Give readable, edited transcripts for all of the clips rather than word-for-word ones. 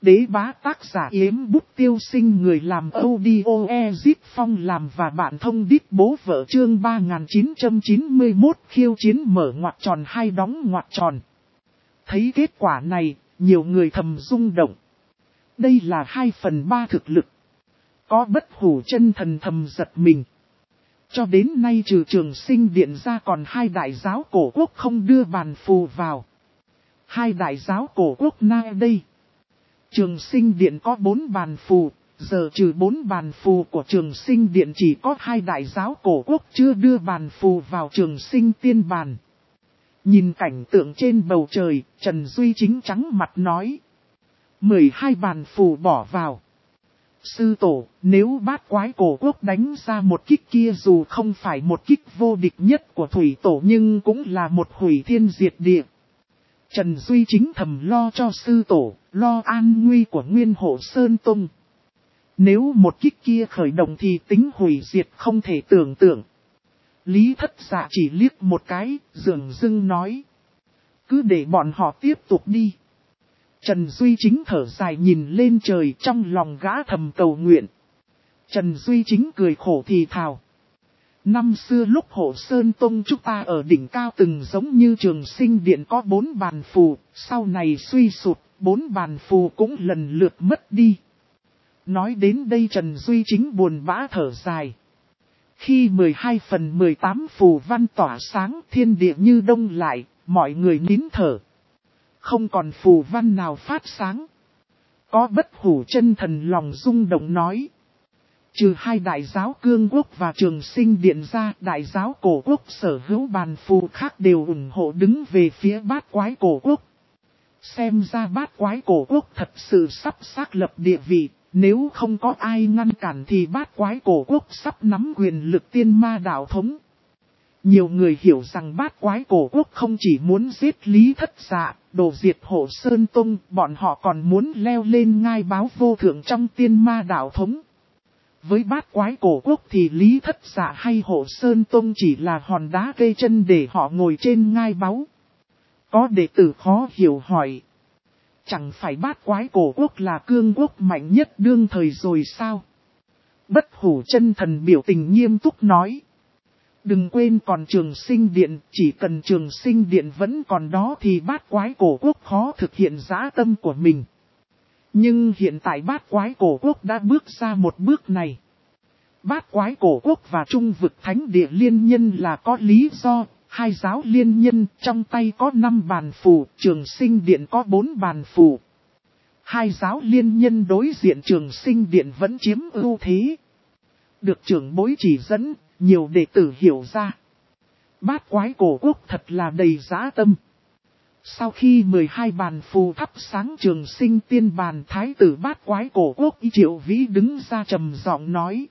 đế bá tác giả Yếm Bút Tiêu Sinh, người làm audio Ezip Phong làm và bạn thông đít bố vợ, chương 3991 khiêu chiến mở ngoặc tròn hai đóng ngoặc tròn. Thấy kết quả này, nhiều người thầm rung động. Đây là 2/3 thực lực. Có Bất Hủ Chân Thần thầm giật mình. Cho đến nay trừ Trường Sinh Điện ra còn hai đại giáo cổ quốc không đưa bàn phù vào. Hai đại giáo cổ quốc nay đây. Trường Sinh Điện có 4 bàn phù, giờ trừ 4 bàn phù của Trường Sinh Điện chỉ có hai đại giáo cổ quốc chưa đưa bàn phù vào Trường Sinh Tiên bàn. Nhìn cảnh tượng trên bầu trời, Trần Duy Chính trắng mặt nói. 12 bàn phù bỏ vào. Sư tổ, nếu Bát Quái cổ quốc đánh ra một kích kia dù không phải một kích vô địch nhất của thủy tổ nhưng cũng là một hủy thiên diệt địa. Trần Duy Chính thầm lo cho sư tổ, lo an nguy của Nguyên Hộ Sơn Tông. Nếu một kích kia khởi động thì tính hủy diệt không thể tưởng tượng. Lý Thất Dạ chỉ liếc một cái, dường dưng nói. Cứ để bọn họ tiếp tục đi. Trần Duy Chính thở dài nhìn lên trời, trong lòng gã thầm cầu nguyện. Trần Duy Chính cười khổ thì thào. Năm xưa lúc Hộ Sơn Tông chúng ta ở đỉnh cao từng giống như Trường Sinh Điện có 4 bàn phù, sau này suy sụp, 4 bàn phù cũng lần lượt mất đi. Nói đến đây Trần Duy Chính buồn bã thở dài. Khi 12/18 phù văn tỏa sáng, thiên địa như đông lại, mọi người nín thở. Không còn phù văn nào phát sáng. Có Bất Hủ Chân Thần lòng rung động nói. Trừ hai đại giáo Cương Quốc và Trường Sinh Điện ra, đại giáo cổ quốc sở hữu bàn phù khác đều ủng hộ đứng về phía Bát Quái cổ quốc. Xem ra Bát Quái cổ quốc thật sự sắp xác lập địa vị, nếu không có ai ngăn cản thì Bát Quái cổ quốc sắp nắm quyền lực tiên ma đạo thống. Nhiều người hiểu rằng Bát Quái cổ quốc không chỉ muốn giết Lý Thất Dạ, đổ diệt Hộ Sơn Tông, bọn họ còn muốn leo lên ngai báo vô thượng trong tiên ma đạo thống. Với Bát Quái cổ quốc thì Lý Thất Dạ hay Hộ Sơn Tông chỉ là hòn đá cây chân để họ ngồi trên ngai báu. Có đệ tử khó hiểu hỏi. Chẳng phải Bát Quái cổ quốc là cương quốc mạnh nhất đương thời rồi sao? Bất Hủ Chân Thần biểu tình nghiêm túc nói. Đừng quên còn Trường Sinh Điện, chỉ cần Trường Sinh Điện vẫn còn đó thì Bát Quái cổ quốc khó thực hiện dã tâm của mình. Nhưng hiện tại Bát Quái cổ quốc đã bước ra một bước này. Bát Quái cổ quốc và Trung Vực Thánh Địa liên nhân là có lý do, hai giáo liên nhân trong tay có 5 bàn phù, Trường Sinh Điện có 4 bàn phù. Hai giáo liên nhân đối diện Trường Sinh Điện vẫn chiếm ưu thế. Được trưởng bối chỉ dẫn, nhiều đệ tử hiểu ra. Bát Quái cổ quốc thật là đầy dã tâm. Sau khi 12 bàn phù thắp sáng Trường Sinh Tiên bàn, thái tử Bát Quái cổ quốc Triệu Vĩ đứng ra trầm giọng nói.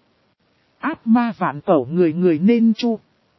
Ác ma vạn cẩu người người nên chu.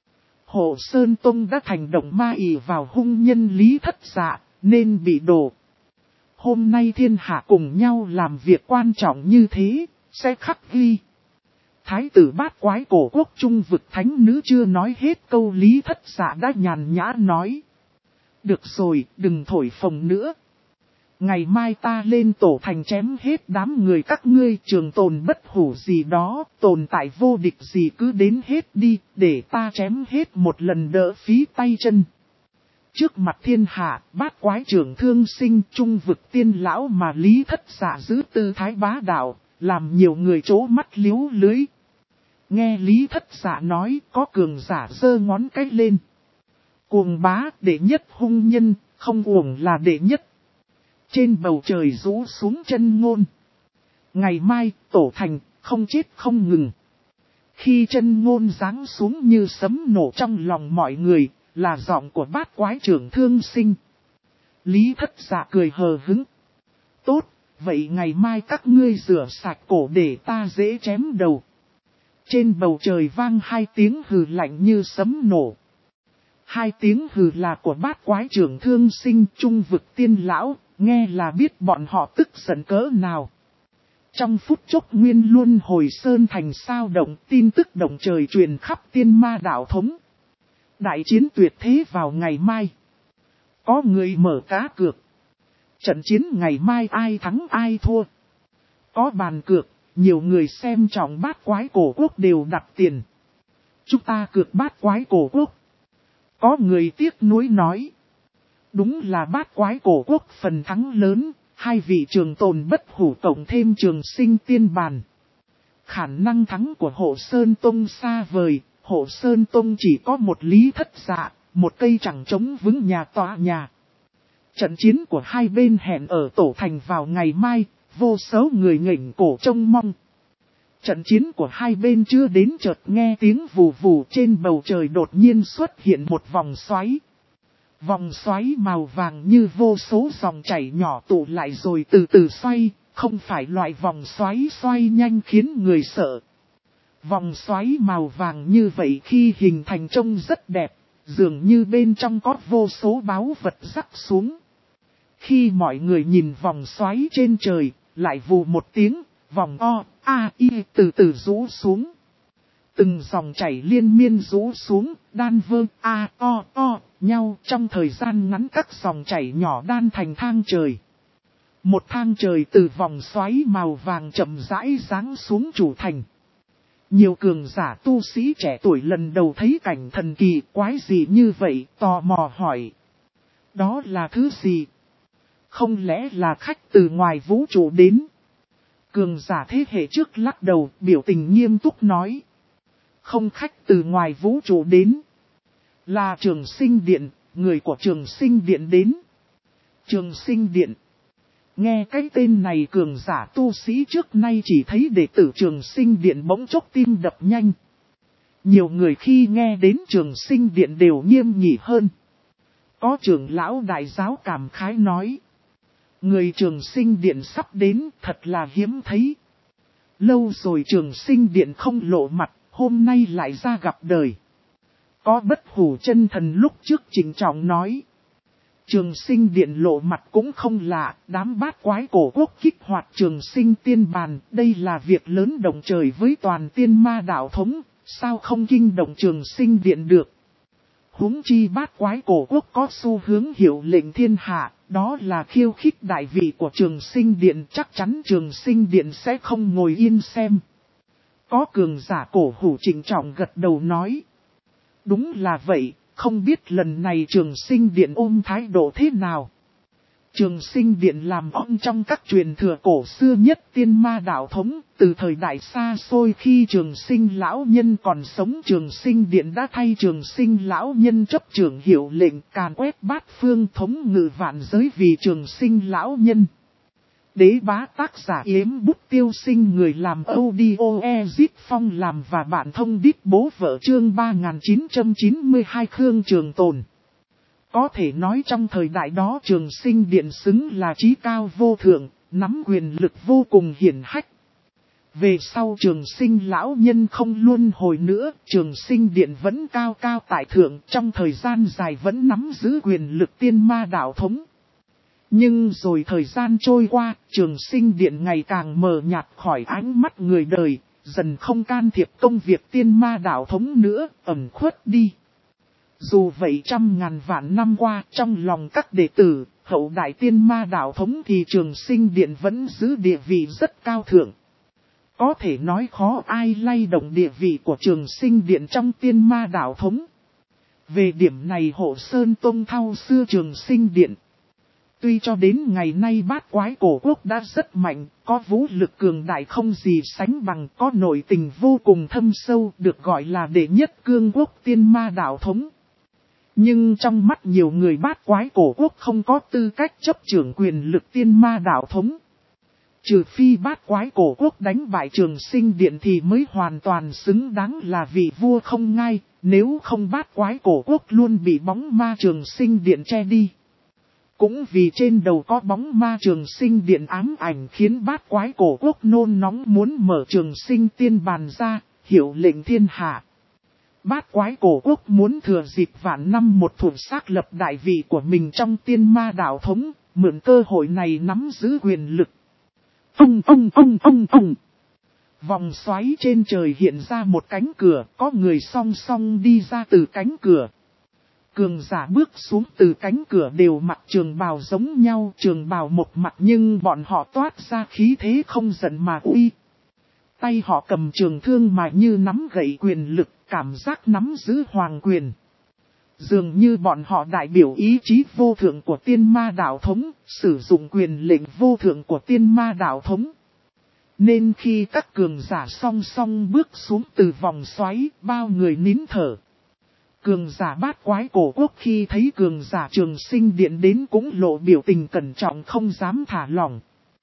Hộ Sơn Tông đã thành động ma ỷ vào hung nhân Lý Thất Dạ, nên bị đổ. Hôm nay thiên hạ cùng nhau làm việc quan trọng như thế, sẽ khắc ghi. Thái tử Bát Quái cổ quốc Trung Vực Thánh Nữ chưa nói hết câu, Lý Thất Dạ đã nhàn nhã nói. Được rồi, đừng thổi phồng nữa. Ngày mai ta lên tổ thành chém hết đám người các ngươi, trường tồn bất hủ gì đó, tồn tại vô địch gì cứ đến hết đi, để ta chém hết một lần đỡ phí tay chân. Trước mặt thiên hạ, Bát Quái trưởng thương sinh Trung Vực tiên lão mà Lý Thất Dạ giữ tư thái bá đạo, làm nhiều người trố mắt liếu lưới. Nghe Lý Thất Dạ nói, có cường giả giơ ngón cái lên. Cuồng bá đệ nhất hung nhân, không uổng là đệ nhất. Trên bầu trời rũ xuống chân ngôn. Ngày mai, tổ thành, không chết không ngừng. Khi chân ngôn giáng xuống như sấm nổ trong lòng mọi người, là giọng của Bát Quái trưởng thương sinh. Lý Thất Dạ cười hờ hững. Tốt, vậy ngày mai các ngươi rửa sạch cổ để ta dễ chém đầu. Trên bầu trời vang 2 tiếng hừ lạnh như sấm nổ. 2 tiếng hừ là của Bát Quái trưởng thương sinh Trung Vực tiên lão, nghe là biết bọn họ tức giận cỡ nào. Trong phút chốc nguyên luân hồi sơn thành sao động, tin tức động trời truyền khắp tiên ma đạo thống. Đại chiến tuyệt thế vào ngày mai. Có người mở cá cược. Trận chiến ngày mai ai thắng ai thua. Có bàn cược, nhiều người xem trọng bát quái cổ quốc đều đặt tiền. Chúng ta cược bát quái cổ quốc. Có người tiếc nuối nói. Đúng là bát quái cổ quốc phần thắng lớn, hai vị trường tồn bất hủ cộng thêm trường sinh tiên bàn. Khả năng thắng của Hộ Sơn Tông xa vời, Hộ Sơn Tông chỉ có một lý thất dạ, một cây chẳng chống vững nhà tòa nhà. Trận chiến của hai bên hẹn ở Tổ Thành vào ngày mai, vô số người nghỉnh cổ trông mong. Trận chiến của hai bên chưa đến chợt nghe tiếng vù vù trên bầu trời đột nhiên xuất hiện một vòng xoáy. Vòng xoáy màu vàng như vô số dòng chảy nhỏ tụ lại rồi từ từ xoay, không phải loại vòng xoáy xoay nhanh khiến người sợ. Vòng xoáy màu vàng như vậy khi hình thành trông rất đẹp, dường như bên trong có vô số báu vật rắc xuống. Khi mọi người nhìn vòng xoáy trên trời, lại vù một tiếng, vòng O-A-I từ từ rũ xuống. Từng dòng chảy liên miên rũ xuống, đan vơ A-O-O nhau trong thời gian ngắn các dòng chảy nhỏ đan thành thang trời. Một thang trời từ vòng xoáy màu vàng chậm rãi giáng xuống chủ thành. Nhiều cường giả tu sĩ trẻ tuổi lần đầu thấy cảnh thần kỳ quái gì như vậy, tò mò hỏi. Đó là thứ gì? Không lẽ là khách từ ngoài vũ trụ đến? Cường giả thế hệ trước lắc đầu, biểu tình nghiêm túc nói. Không khách từ ngoài vũ trụ đến. Là Trường Sinh Điện, người của Trường Sinh Điện đến. Trường Sinh Điện. Nghe cái tên này cường giả tu sĩ trước nay chỉ thấy đệ tử Trường Sinh Điện bỗng chốc tim đập nhanh. Nhiều người khi nghe đến Trường Sinh Điện đều nghiêm nghị hơn. Có trưởng lão đại giáo cảm khái nói. Người Trường Sinh Điện sắp đến thật là hiếm thấy. Lâu rồi Trường Sinh Điện không lộ mặt, hôm nay lại ra gặp đời. Có bất hủ chân thần lúc trước trịnh trọng nói. Trường Sinh Điện lộ mặt cũng không lạ, đám bát quái cổ quốc kích hoạt Trường Sinh Tiên Bàn, đây là việc lớn động trời với toàn tiên ma đạo thống, sao không kinh động Trường Sinh Điện được. Huống chi bát quái cổ quốc có xu hướng hiệu lệnh thiên hạ, đó là khiêu khích đại vị của Trường Sinh Điện, chắc chắn Trường Sinh Điện sẽ không ngồi yên xem. Có cường giả cổ hủ trịnh trọng gật đầu nói. Đúng là vậy, không biết lần này Trường Sinh Điện ôm thái độ thế nào. Trường Sinh Điện làm ông trong các truyền thừa cổ xưa nhất tiên ma đạo thống, từ thời đại xa xôi khi Trường Sinh lão nhân còn sống, Trường Sinh Điện đã thay Trường Sinh lão nhân chấp trưởng hiệu lệnh càn quét bát phương thống ngự vạn giới vì Trường Sinh lão nhân. Đế bá tác giả Yếm Bút Tiêu Sinh, người làm audio Ezip Phong làm và bản thông đít bố vợ, chương 3992 Khương Trường Tồn. Có thể nói trong thời đại đó Trường Sinh Điện xứng là trí cao vô thượng, nắm quyền lực vô cùng hiển hách. Về sau Trường Sinh lão nhân không luân hồi nữa, Trường Sinh Điện vẫn cao cao tại thượng, trong thời gian dài vẫn nắm giữ quyền lực tiên ma đạo thống. Nhưng rồi thời gian trôi qua, Trường Sinh Điện ngày càng mờ nhạt khỏi ánh mắt người đời, dần không can thiệp công việc tiên ma đạo thống nữa, ẩn khuất đi. Dù vậy trăm ngàn vạn năm qua, trong lòng các đệ tử, hậu đại tiên ma đạo thống thì Trường Sinh Điện vẫn giữ địa vị rất cao thượng. Có thể nói khó ai lay động địa vị của Trường Sinh Điện trong tiên ma đạo thống. Về điểm này Hộ Sơn Tông thao xưa Trường Sinh Điện. Tuy cho đến ngày nay bát quái cổ quốc đã rất mạnh, có vũ lực cường đại không gì sánh bằng, có nội tình vô cùng thâm sâu, được gọi là đệ nhất cương quốc tiên ma đạo thống. Nhưng trong mắt nhiều người bát quái cổ quốc không có tư cách chấp trưởng quyền lực tiên ma đạo thống. Trừ phi bát quái cổ quốc đánh bại Trường Sinh Điện thì mới hoàn toàn xứng đáng là vị vua không ngai, nếu không bát quái cổ quốc luôn bị bóng ma Trường Sinh Điện che đi. Cũng vì trên đầu có bóng ma Trường Sinh Điện ám ảnh khiến bát quái cổ quốc nôn nóng muốn mở Trường Sinh Tiên Bàn ra, hiệu lệnh thiên hạ. Bát quái cổ quốc muốn thừa dịp vạn năm một thủa xác lập đại vị của mình trong tiên ma đạo thống, mượn cơ hội này nắm giữ quyền lực. Vòng xoáy trên trời hiện ra một cánh cửa, có người song song đi ra từ cánh cửa. Cường giả bước xuống từ cánh cửa đều mặc trường bào giống nhau, trường bào một mặt nhưng bọn họ toát ra khí thế không giận mà uy. Tay họ cầm trường thương mà như nắm gậy quyền lực, cảm giác nắm giữ hoàng quyền. Dường như bọn họ đại biểu ý chí vô thượng của tiên ma đạo thống, sử dụng quyền lệnh vô thượng của tiên ma đạo thống. Nên khi các cường giả song song bước xuống từ vòng xoáy, bao người nín thở. Cường giả bát quái cổ quốc khi thấy cường giả Trường Sinh Điện đến cũng lộ biểu tình cẩn trọng không dám thả lỏng.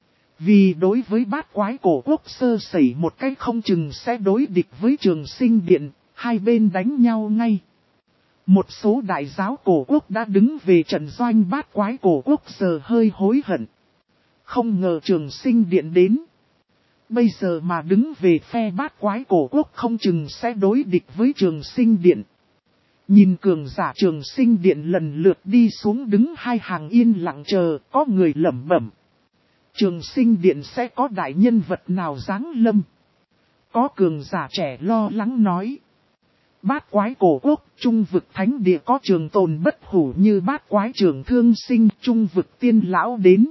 Vì đối với bát quái cổ quốc sơ sẩy một cách không chừng sẽ đối địch với Trường Sinh Điện, hai bên đánh nhau ngay. Một số đại giáo cổ quốc đã đứng về trận doanh bát quái cổ quốc giờ hơi hối hận. Không ngờ Trường Sinh Điện đến. Bây giờ mà đứng về phe bát quái cổ quốc không chừng sẽ đối địch với Trường Sinh Điện. Nhìn cường giả Trường Sinh Điện lần lượt đi xuống đứng hai hàng yên lặng chờ, có người lẩm bẩm. Trường Sinh Điện sẽ có đại nhân vật nào giáng lâm? Có cường giả trẻ lo lắng nói. Bát quái cổ quốc, trung vực thánh địa có trường tồn bất hủ như bát quái trường thương sinh, trung vực tiên lão đến.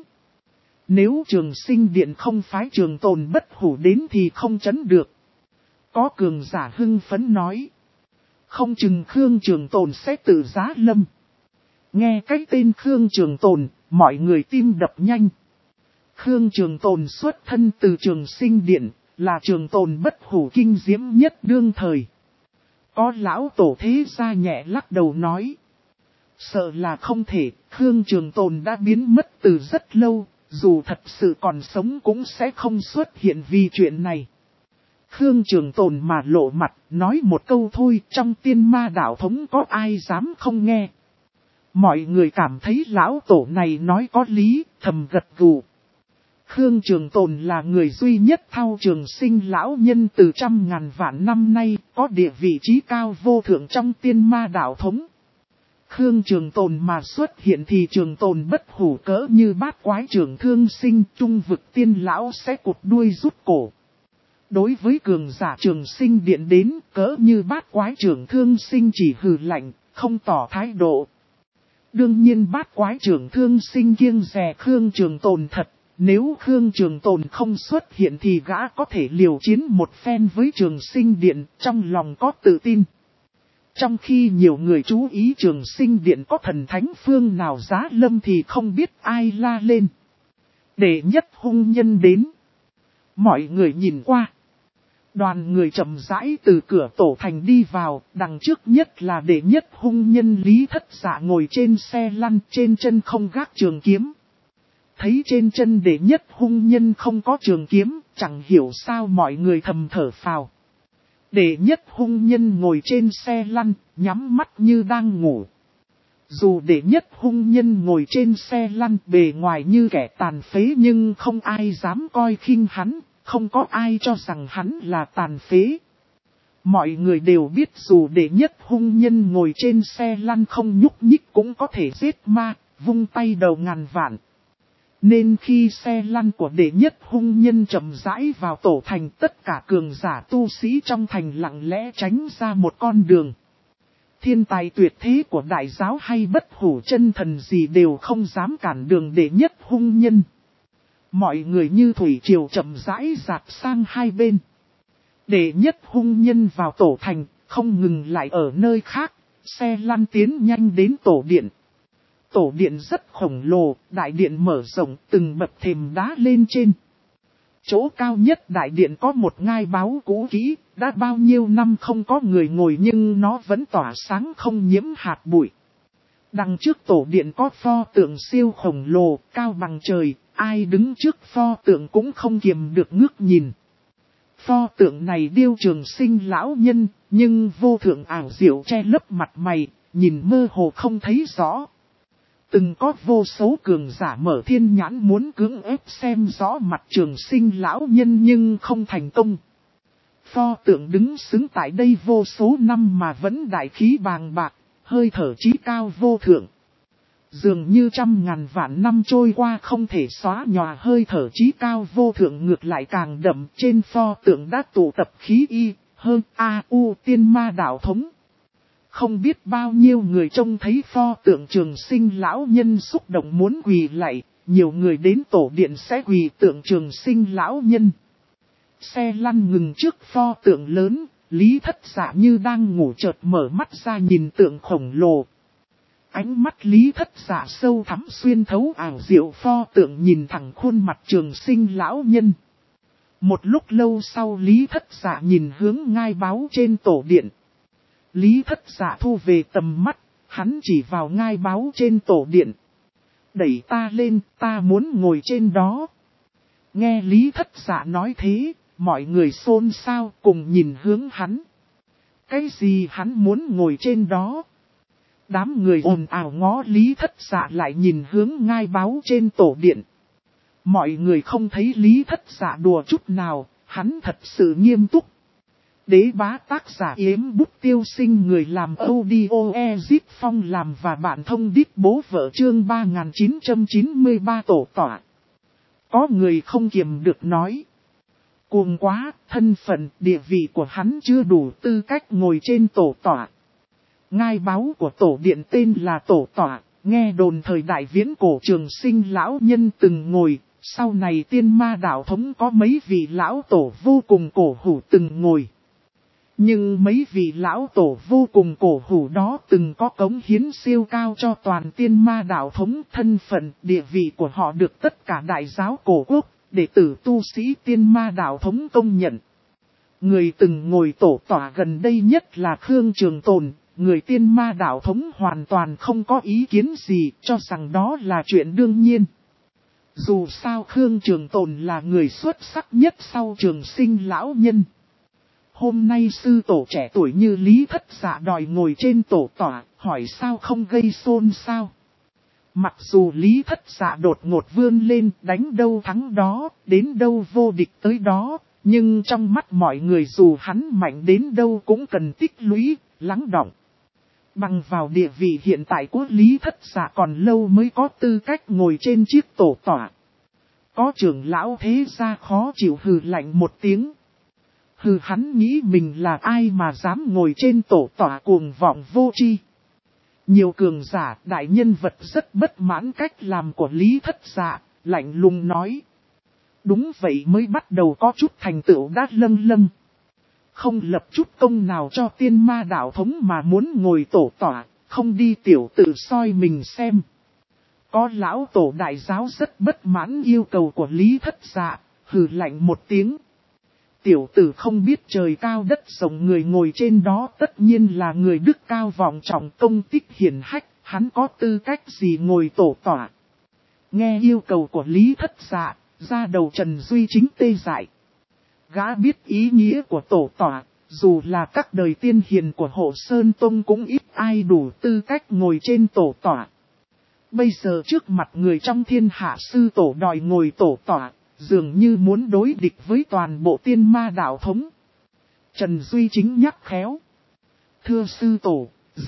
Nếu Trường Sinh Điện không phái trường tồn bất hủ đến thì không chấn được. Có cường giả hưng phấn nói. Không chừng Khương Trường Tồn sẽ tự giá lâm. Nghe cái tên Khương Trường Tồn, mọi người tim đập nhanh. Khương Trường Tồn xuất thân từ Trường Sinh Điện, là trường tồn bất hủ kinh diễm nhất đương thời. Có lão tổ thế gia nhẹ lắc đầu nói. Sợ là không thể, Khương Trường Tồn đã biến mất từ rất lâu, dù thật sự còn sống cũng sẽ không xuất hiện vì chuyện này. Khương Trường Tồn mà lộ mặt, nói một câu thôi, trong tiên ma đạo thống có ai dám không nghe. Mọi người cảm thấy lão tổ này nói có lý, thầm gật gù. Khương Trường Tồn là người duy nhất thao trường sinh lão nhân từ trăm ngàn vạn năm nay, có địa vị trí cao vô thượng trong tiên ma đạo thống. Khương Trường Tồn mà xuất hiện thì Trường Tồn bất hủ cỡ như bát quái trường thương sinh, trung vực tiên lão sẽ cụt đuôi rút cổ. Đối với cường giả Trường Sinh Điện đến, cỡ như bát quái trường thương sinh chỉ hừ lạnh, không tỏ thái độ. Đương nhiên bát quái trường thương sinh kiêng dè Khương Trường Tồn thật, nếu Khương Trường Tồn không xuất hiện thì gã có thể liều chiến một phen với Trường Sinh Điện, trong lòng có tự tin. Trong khi nhiều người chú ý Trường Sinh Điện có thần thánh phương nào giá lâm thì không biết ai la lên. Đệ nhất hung nhân đến. Mọi người nhìn qua. Đoàn người chậm rãi từ cửa tổ thành đi vào, đằng trước nhất là đệ nhất hung nhân Lý Thất Dạ ngồi trên xe lăn, trên chân không gác trường kiếm. Thấy trên chân đệ nhất hung nhân không có trường kiếm, chẳng hiểu sao mọi người thầm thở phào. Đệ nhất hung nhân ngồi trên xe lăn, nhắm mắt như đang ngủ. Dù đệ nhất hung nhân ngồi trên xe lăn bề ngoài như kẻ tàn phế nhưng không ai dám coi khinh hắn. Không có ai cho rằng hắn là tàn phế. Mọi người đều biết dù đệ nhất hung nhân ngồi trên xe lăn không nhúc nhích cũng có thể giết ma, vung tay đầu ngàn vạn. Nên khi xe lăn của đệ nhất hung nhân chậm rãi vào tổ thành, tất cả cường giả tu sĩ trong thành lặng lẽ tránh ra một con đường. Thiên tài tuyệt thế của đại giáo hay bất hủ chân thần gì đều không dám cản đường đệ nhất hung nhân. Mọi người như thủy triều chậm rãi dạt sang hai bên. Đệ nhất hung nhân vào tổ thành, không ngừng lại ở nơi khác, xe lăn tiến nhanh đến tổ điện. Tổ điện rất khổng lồ, đại điện mở rộng từng bậc thềm đá lên trên. Chỗ cao nhất đại điện có một ngai báu cũ kỹ, đã bao nhiêu năm không có người ngồi nhưng nó vẫn tỏa sáng không nhiễm hạt bụi. Đằng trước tổ điện có pho tượng siêu khổng lồ, cao bằng trời, ai đứng trước pho tượng cũng không kiềm được ngước nhìn. Pho tượng này điêu Trường Sinh lão nhân, nhưng vô thượng ảo diệu che lấp mặt mày, nhìn mơ hồ không thấy rõ. Từng có vô số cường giả mở thiên nhãn muốn cưỡng ép xem rõ mặt Trường Sinh lão nhân nhưng không thành công. Pho tượng đứng xứng tại đây vô số năm mà vẫn đại khí bàng bạc, hơi thở chí cao vô thượng. Dường như trăm ngàn vạn năm trôi qua không thể xóa nhòa hơi thở chí cao vô thượng ngược lại càng đậm trên pho tượng đã tụ tập khí y, hơn A-U tiên ma đạo thống. Không biết bao nhiêu người trông thấy pho tượng Trường Sinh lão nhân xúc động muốn quỳ lạy, nhiều người đến tổ điện sẽ quỳ tượng Trường Sinh lão nhân. Xe lăn ngừng trước pho tượng lớn, Lý Thất Dạ như đang ngủ chợt mở mắt ra nhìn tượng khổng lồ. Ánh mắt Lý Thất Dạ sâu thẳm xuyên thấu ảo diệu pho tượng nhìn thẳng khuôn mặt Trường Sinh lão nhân. Một lúc lâu sau Lý Thất Dạ nhìn hướng ngai báu trên tổ điện. Lý Thất Dạ thu về tầm mắt, hắn chỉ vào ngai báu trên tổ điện. Đẩy ta lên, ta muốn ngồi trên đó. Nghe Lý Thất Dạ nói thế, mọi người xôn xao cùng nhìn hướng hắn. Cái gì hắn muốn ngồi trên đó? Đám người ồn ào ngó Lý Thất Dạ lại nhìn hướng ngai báu trên tổ điện. Mọi người không thấy Lý Thất Dạ đùa chút nào, hắn thật sự nghiêm túc. Đế bá tác giả Yếm Bút Tiêu Sinh, người làm audio Ezip Phong làm và bạn thông đít bố vợ chương 3993 tổ tọa. Có người không kiềm được nói. Cuồng quá, thân phận, địa vị của hắn chưa đủ tư cách ngồi trên tổ tọa. Ngai báu của tổ điện tên là tổ tọa, nghe đồn thời đại viễn cổ Trường Sinh lão nhân từng ngồi, sau này Tiên Ma đạo thống có mấy vị lão tổ vô cùng cổ hủ từng ngồi. Nhưng mấy vị lão tổ vô cùng cổ hủ đó từng có cống hiến siêu cao cho toàn Tiên Ma đạo thống, thân phận, địa vị của họ được tất cả đại giáo cổ quốc, đệ tử tu sĩ Tiên Ma đạo thống công nhận. Người từng ngồi tổ tọa gần đây nhất là Khương Trường Tồn, người Tiên Ma đạo thống hoàn toàn không có ý kiến gì, cho rằng đó là chuyện đương nhiên. Dù sao Khương Trường Tồn là người xuất sắc nhất sau Trường Sinh lão nhân. Hôm nay sư tổ trẻ tuổi như Lý Thất Dạ đòi ngồi trên tổ tọa, hỏi sao không gây xôn xao. Mặc dù Lý Thất Dạ đột ngột vươn lên, đánh đâu thắng đó, đến đâu vô địch tới đó, nhưng trong mắt mọi người dù hắn mạnh đến đâu cũng cần tích lũy, lắng đọng. Bằng vào địa vị hiện tại của Lý Thất Dạ còn lâu mới có tư cách ngồi trên chiếc tổ tọa. Có trưởng lão thế gia khó chịu hừ lạnh một tiếng. Hừ, hắn nghĩ mình là ai mà dám ngồi trên tổ tọa, cuồng vọng vô tri. Nhiều cường giả, đại nhân vật rất bất mãn cách làm của Lý Thất Dạ, lạnh lùng nói. Đúng vậy, mới bắt đầu có chút thành tựu đã lâng lâng. Không lập chút công nào cho Tiên Ma đạo thống mà muốn ngồi tổ tọa, không đi tiểu tự soi mình xem. Có lão tổ đại giáo rất bất mãn yêu cầu của Lý Thất Dạ, hừ lạnh một tiếng. Tiểu tử không biết trời cao đất rộng, người ngồi trên đó tất nhiên là người đức cao vọng trọng, công tích hiển hách, hắn có tư cách gì ngồi tổ tọa. Nghe yêu cầu của Lý Thất Dạ, ra đầu Trần Duy Chính tê dại. Gã biết ý nghĩa của tổ tọa, dù là các đời tiên hiền của Hộ Sơn Tông cũng ít ai đủ tư cách ngồi trên tổ tọa. Bây giờ trước mặt người trong thiên hạ sư tổ đòi ngồi tổ tọa, dường như muốn đối địch với toàn bộ Tiên Ma đạo thống. Trần Duy Chính nhắc khéo. Thưa sư tổ,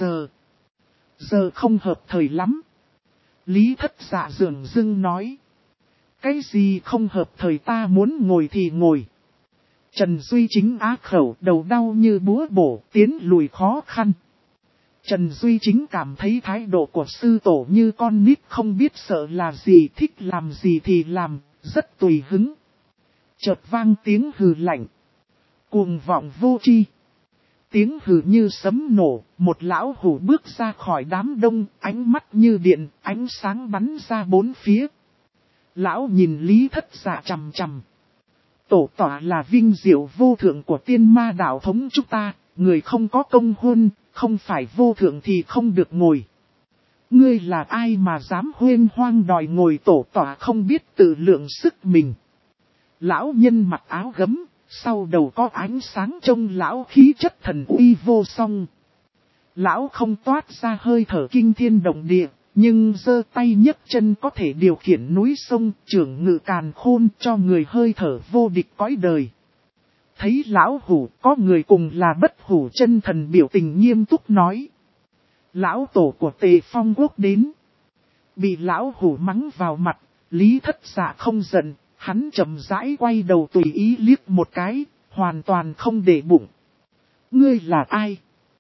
giờ không hợp thời lắm. Lý Thất Dạ dường dưng nói. Cái gì không hợp thời, ta muốn ngồi thì ngồi. Trần Duy Chính á khẩu, đầu đau như búa bổ, tiến lùi khó khăn. Trần Duy Chính cảm thấy thái độ của sư tổ như con nít không biết sợ là gì, thích làm gì thì làm, rất tùy hứng. Chợt vang tiếng hừ lạnh. Cuồng vọng vô tri. Tiếng hừ như sấm nổ, một lão hủ bước ra khỏi đám đông, ánh mắt như điện, ánh sáng bắn ra bốn phía. Lão nhìn Lý Thất Dạ chằm chằm. Tổ tọa là vinh diệu vô thượng của Tiên Ma đạo thống chúng ta, người không có công huân, không phải vô thượng thì không được ngồi. Ngươi là ai mà dám huênh hoang đòi ngồi tổ tọa, không biết tự lượng sức mình. Lão nhân mặc áo gấm, sau đầu có ánh sáng trông lão khí chất thần uy vô song. Lão không toát ra hơi thở kinh thiên động địa, nhưng giơ tay nhấc chân có thể điều khiển núi sông, trưởng ngự càn khôn, cho người hơi thở vô địch cõi đời. Thấy lão hủ, có người cùng là Bất Hủ chân thần biểu tình nghiêm túc nói. Lão tổ của Tề Phong Quốc đến. Bị lão hủ mắng vào mặt, Lý Thất Dạ không giận, hắn chậm rãi quay đầu tùy ý liếc một cái, hoàn toàn không để bụng. Ngươi là ai?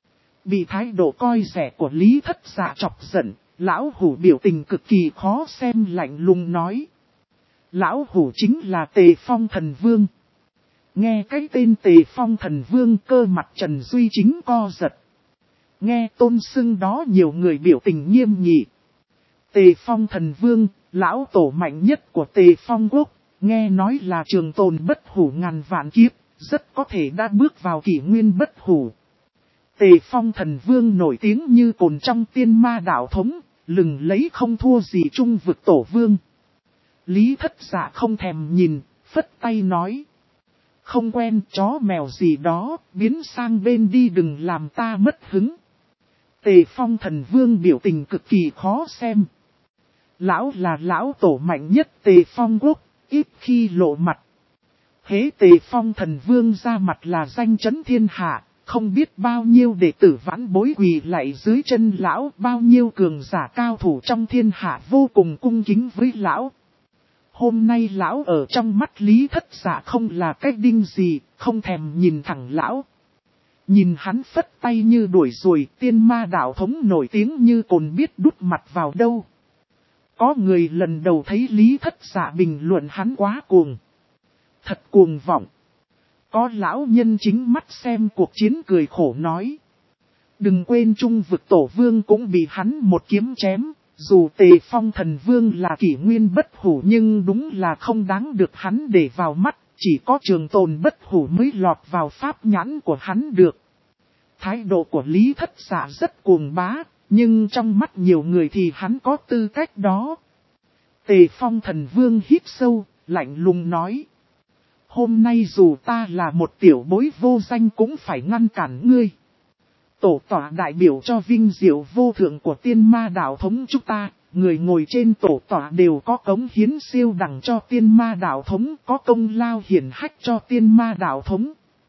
Bị thái độ coi rẻ của Lý Thất Dạ chọc giận, lão hủ biểu tình cực kỳ khó xem, lạnh lùng nói. Lão hủ chính là Tề Phong Thần Vương. Nghe cái tên Tề Phong Thần Vương, cơ mặt Trần Duy Chính co giật. Nghe tôn xưng đó nhiều người biểu tình nghiêm nghị. Tề Phong Thần Vương, lão tổ mạnh nhất của Tề Phong Quốc, nghe nói là trường tồn bất hủ ngàn vạn kiếp, rất có thể đã bước vào kỷ nguyên bất hủ. Tề Phong Thần Vương nổi tiếng như cồn trong tiên ma đạo thống, lừng lấy không thua gì trung vực tổ vương. Lý Thất Dạ không thèm nhìn, phất tay nói. Không quen chó mèo gì đó, biến sang bên đi, đừng làm ta mất hứng. Tề Phong Thần Vương biểu tình cực kỳ khó xem. Lão là lão tổ mạnh nhất Tề Phong Quốc, ít khi lộ mặt. Hễ Tề Phong Thần Vương ra mặt là danh chấn thiên hạ, không biết bao nhiêu đệ tử vãn bối quỳ lạy dưới chân lão, bao nhiêu cường giả cao thủ trong thiên hạ vô cùng cung kính với lão. Hôm nay lão ở trong mắt Lý Thất Dạ không là cách đinh gì, không thèm nhìn thẳng lão. Nhìn hắn phất tay như đuổi ruồi, tiên ma đạo thống nổi tiếng như cồn biết đút mặt vào đâu. Có người lần đầu thấy Lý Thất Dạ bình luận hắn quá cuồng. Thật cuồng vọng. Có lão nhân chính mắt xem cuộc chiến cười khổ nói. Đừng quên trung vực tổ vương cũng bị hắn một kiếm chém. Dù Tề Phong Thần Vương là kỷ nguyên bất hủ nhưng đúng là không đáng được hắn để vào mắt. Chỉ có trường tồn bất hủ mới lọt vào pháp nhãn của hắn được. Thái độ của Lý Thất Dạ rất cuồng bá. Nhưng trong mắt nhiều người thì hắn có tư cách đó. Tề Phong Thần Vương hít sâu, lạnh lùng nói. Hôm nay dù ta là một tiểu bối vô danh cũng phải ngăn cản ngươi. Tổ tọa đại biểu cho vinh diệu vô thượng của tiên ma đạo thống chúng ta. Người ngồi trên tổ tọa đều có cống hiến siêu đẳng cho tiên ma đạo thống, có công lao hiển hách cho tiên ma đạo thống.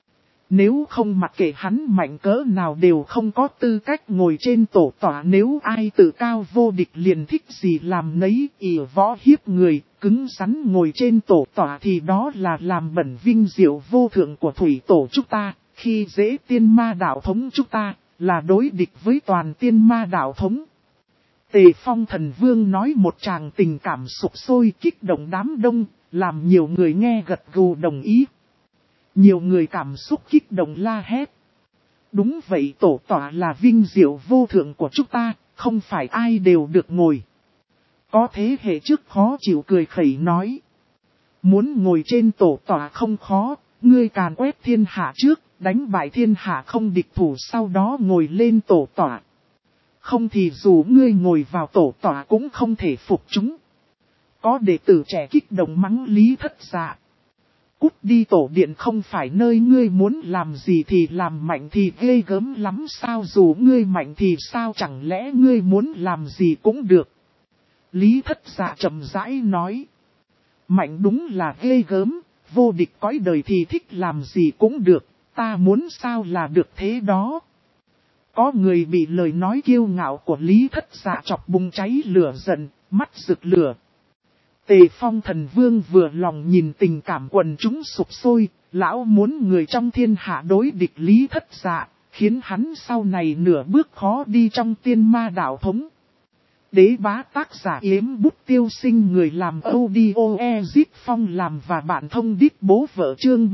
Nếu không mặc kệ hắn mạnh cỡ nào đều không có tư cách ngồi trên tổ tọa, nếu ai tự cao vô địch liền thích gì làm nấy, ỷ võ hiếp người, cứng rắn ngồi trên tổ tọa thì đó là làm bẩn vinh diệu vô thượng của thủy tổ chúng ta, khi dễ tiên ma đạo thống chúng ta, là đối địch với toàn tiên ma đạo thống. Tề Phong Thần Vương nói một tràng tình cảm sục sôi kích động đám đông, làm nhiều người nghe gật gù đồng ý. Nhiều người cảm xúc kích động la hét. Đúng vậy, tổ tọa là vinh diệu vô thượng của chúng ta, không phải ai đều được ngồi. Có thế hệ trước khó chịu cười khẩy nói. Muốn ngồi trên tổ tọa không khó, ngươi càn quét thiên hạ trước, đánh bại thiên hạ không địch thủ, sau đó ngồi lên tổ tọa. Không thì dù ngươi ngồi vào tổ tọa cũng không thể phục chúng. Có đệ tử trẻ kích động mắng Lý Thất Dạ. Cút đi, tổ điện không phải nơi ngươi muốn làm gì thì làm, mạnh thì ghê gớm lắm sao, dù ngươi mạnh thì sao, chẳng lẽ ngươi muốn làm gì cũng được. Lý Thất Dạ chậm rãi nói. Mạnh đúng là ghê gớm, vô địch cõi đời thì thích làm gì cũng được, ta muốn sao là được thế đó. Có người bị lời nói kiêu ngạo của Lý Thất Dạ chọc bùng cháy lửa giận, mắt rực lửa. Tề Phong Thần Vương vừa lòng nhìn tình cảm quần chúng sục sôi, lão muốn người trong thiên hạ đối địch Lý Thất Dạ, khiến hắn sau này nửa bước khó đi trong tiên ma đạo thống. Đế bá tác giả Yếm Bút Tiêu Sinh, người làm audio Ezip Phong làm và bạn thông đít bố vợ, chương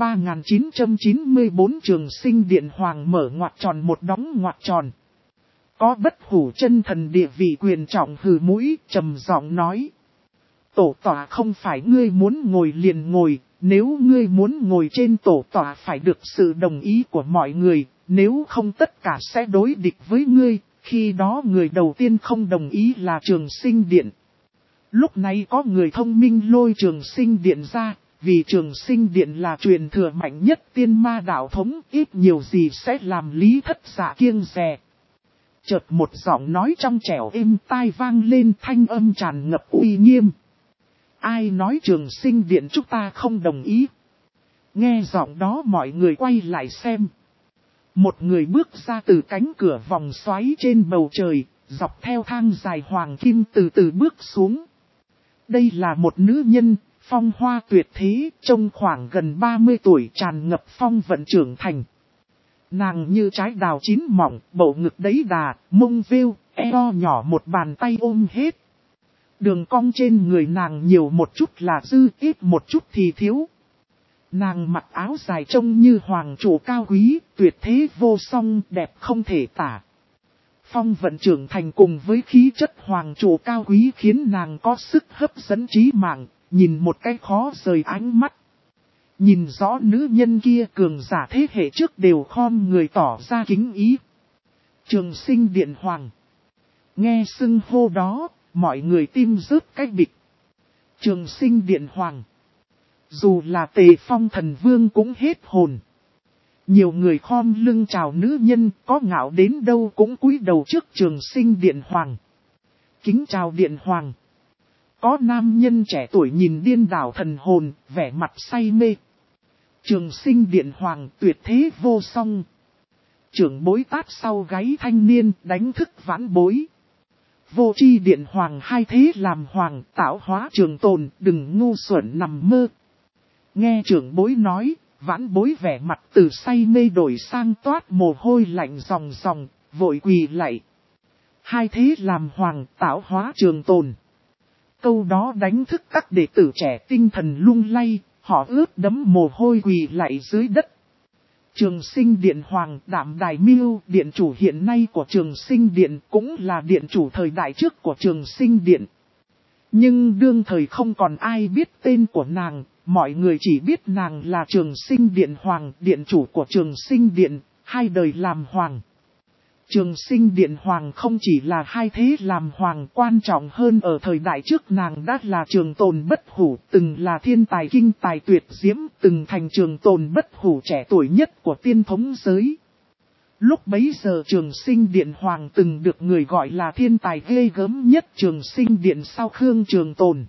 3994 Trường Sinh Điện Hoàng mở ngoặc tròn một đóng ngoặc tròn. Có bất hủ chân thần địa vị quyền trọng hừ mũi, trầm giọng nói. Tổ tọa không phải ngươi muốn ngồi liền ngồi, nếu ngươi muốn ngồi trên tổ tọa phải được sự đồng ý của mọi người, nếu không tất cả sẽ đối địch với ngươi, khi đó người đầu tiên không đồng ý là Trường Sinh Điện. Lúc này có người thông minh lôi Trường Sinh Điện ra, vì Trường Sinh Điện là truyền thừa mạnh nhất tiên ma đạo thống, ít nhiều gì sẽ làm Lý Thất Dạ kiêng dè. Chợt một giọng nói trong trẻo êm tai vang lên, thanh âm tràn ngập uy nghiêm. Ai nói Trường Sinh Điện chúng ta không đồng ý? Nghe giọng đó mọi người quay lại xem. Một người bước ra từ cánh cửa vòng xoáy trên bầu trời, dọc theo thang dài hoàng kim từ từ bước xuống. Đây là một nữ nhân, phong hoa tuyệt thế, trông khoảng gần 30 tuổi, tràn ngập phong vận trưởng thành. Nàng như trái đào chín mọng, bầu ngực đấy đà, mông vêu, eo nhỏ một bàn tay ôm hết. Đường cong trên người nàng nhiều một chút là dư, ít một chút thì thiếu. Nàng mặc áo dài trông như hoàng chủ cao quý, tuyệt thế vô song, đẹp không thể tả. Phong vận trưởng thành cùng với khí chất hoàng chủ cao quý khiến nàng có sức hấp dẫn trí mạng, nhìn một cái khó rời ánh mắt. Nhìn rõ nữ nhân kia cường giả thế hệ trước đều khom người tỏ ra kính ý. Trường Sinh Điện Hoàng. Nghe xưng hô đó, mọi người tim rớt cái bịch. Trường Sinh Điện Hoàng. Dù là Tề Phong Thần Vương cũng hết hồn. Nhiều người khom lưng chào nữ nhân, có ngạo đến đâu cũng cúi đầu trước Trường Sinh Điện Hoàng. Kính chào Điện Hoàng. Có nam nhân trẻ tuổi nhìn điên đảo thần hồn, vẻ mặt say mê. Trường Sinh Điện Hoàng tuyệt thế vô song. Trưởng bối tát sau gáy thanh niên đánh thức vãn bối. Vô tri Điện Hoàng hai thế làm hoàng tạo hóa trường tồn, đừng ngu xuẩn nằm mơ. Nghe trưởng bối nói, vãn bối vẻ mặt từ say mê đổi sang toát mồ hôi lạnh ròng ròng, vội quỳ lạy. Hai thế làm hoàng tạo hóa trường tồn. Câu đó đánh thức các đệ tử trẻ tinh thần lung lay, họ ướt đẫm mồ hôi quỳ lạy dưới đất. Trường Sinh Điện Hoàng Đạm Đài Miêu, điện chủ hiện nay của Trường Sinh Điện, cũng là điện chủ thời đại trước của Trường Sinh Điện. Nhưng đương thời không còn ai biết tên của nàng, mọi người chỉ biết nàng là Trường Sinh Điện Hoàng, điện chủ của Trường Sinh Điện, hai đời làm hoàng. Trường Sinh Điện Hoàng không chỉ là hai thế làm hoàng, quan trọng hơn ở thời đại trước nàng đã là trường tồn bất hủ, từng là thiên tài kinh tài tuyệt diễm, từng thành trường tồn bất hủ trẻ tuổi nhất của tiên thống giới. Lúc bấy giờ Trường Sinh Điện Hoàng từng được người gọi là thiên tài ghê gớm nhất Trường Sinh Điện sau Khương Trường Tồn.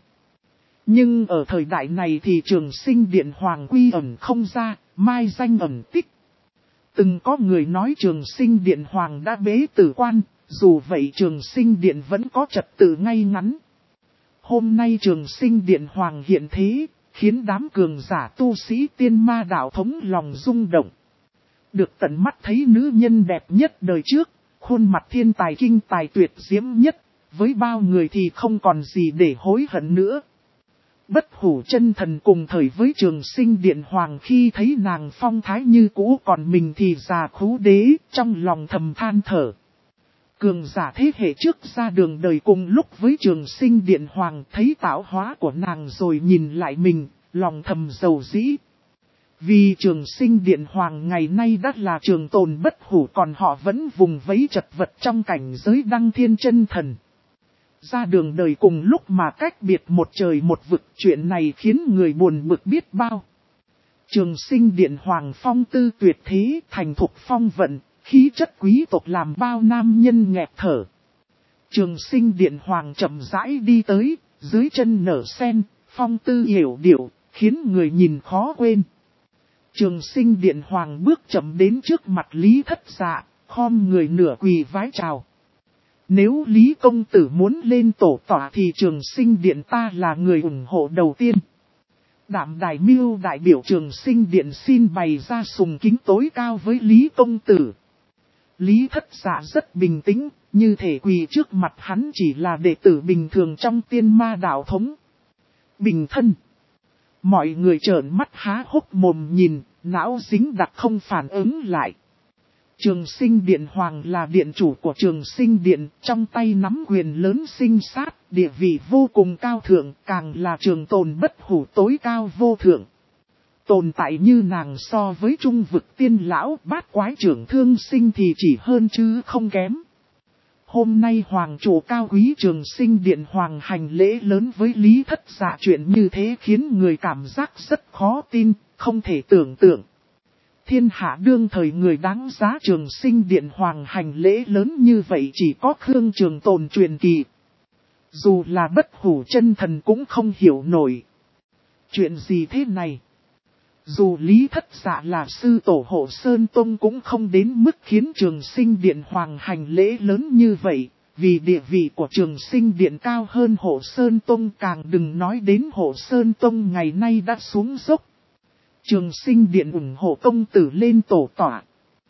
Nhưng ở thời đại này thì Trường Sinh Điện Hoàng quy ẩn không ra, mai danh ẩn tích. Từng có người nói Trường Sinh Điện Hoàng đã bế tử quan, dù vậy Trường Sinh Điện vẫn có trật tự ngay ngắn. Hôm nay Trường Sinh Điện Hoàng hiện thế, khiến đám cường giả tu sĩ tiên ma đạo thống lòng rung động. Được tận mắt thấy nữ nhân đẹp nhất đời trước, khuôn mặt thiên tài kinh tài tuyệt diễm nhất, với bao người thì không còn gì để hối hận nữa. Bất hủ chân thần cùng thời với Trường Sinh Điện Hoàng khi thấy nàng phong thái như cũ, còn mình thì già khú đế, trong lòng thầm than thở. Cường giả thế hệ trước ra đường đời cùng lúc với Trường Sinh Điện Hoàng, thấy tạo hóa của nàng rồi nhìn lại mình, lòng thầm dầu dĩ. Vì Trường Sinh Điện Hoàng ngày nay đã là trường tồn bất hủ, còn họ vẫn vùng vẫy chật vật trong cảnh giới đăng thiên chân thần. Ra đường đời cùng lúc mà cách biệt một trời một vực, chuyện này khiến người buồn bực biết bao. Trường Sinh Điện Hoàng phong tư tuyệt thế, thành thục phong vận, khí chất quý tộc làm bao nam nhân nghẹt thở. Trường Sinh Điện Hoàng chậm rãi đi tới, dưới chân nở sen, phong tư hiểu điệu, khiến người nhìn khó quên. Trường Sinh Điện Hoàng bước chậm đến trước mặt Lý Thất Dạ, khom người nửa quỳ vái chào. Nếu Lý Công Tử muốn lên tổ tọa thì Trường Sinh Điện ta là người ủng hộ đầu tiên. Đạm Đài Miêu đại biểu Trường Sinh Điện xin bày ra sùng kính tối cao với Lý Công Tử. Lý Thất Dạ rất bình tĩnh, như thể quỳ trước mặt hắn chỉ là đệ tử bình thường trong tiên ma đạo thống. Bình thân. Mọi người trợn mắt há hốc mồm nhìn, não dính đặc không phản ứng lại. Trường Sinh Điện Hoàng là điện chủ của Trường Sinh Điện, trong tay nắm quyền lớn sinh sát, địa vị vô cùng cao thượng, càng là trường tồn bất hủ tối cao vô thượng. Tồn tại như nàng so với trung vực tiên lão bát quái trưởng thương sinh thì chỉ hơn chứ không kém. Hôm nay Hoàng chủ cao quý Trường Sinh Điện Hoàng hành lễ lớn với Lý Thất Dạ, chuyện như thế khiến người cảm giác rất khó tin, không thể tưởng tượng. Thiên hạ đương thời người đáng giá Trường Sinh Điện Hoàng hành lễ lớn như vậy chỉ có Khương Trường Tồn truyền kỳ. Dù là bất hủ chân thần cũng không hiểu nổi. Chuyện gì thế này? Dù Lý Thất Dạ là sư tổ Hộ Sơn Tông cũng không đến mức khiến Trường Sinh Điện Hoàng hành lễ lớn như vậy, vì địa vị của Trường Sinh Điện cao hơn Hộ Sơn Tông, càng đừng nói đến Hộ Sơn Tông ngày nay đã xuống dốc. Trường Sinh Điện ủng hộ công tử lên tổ tọa.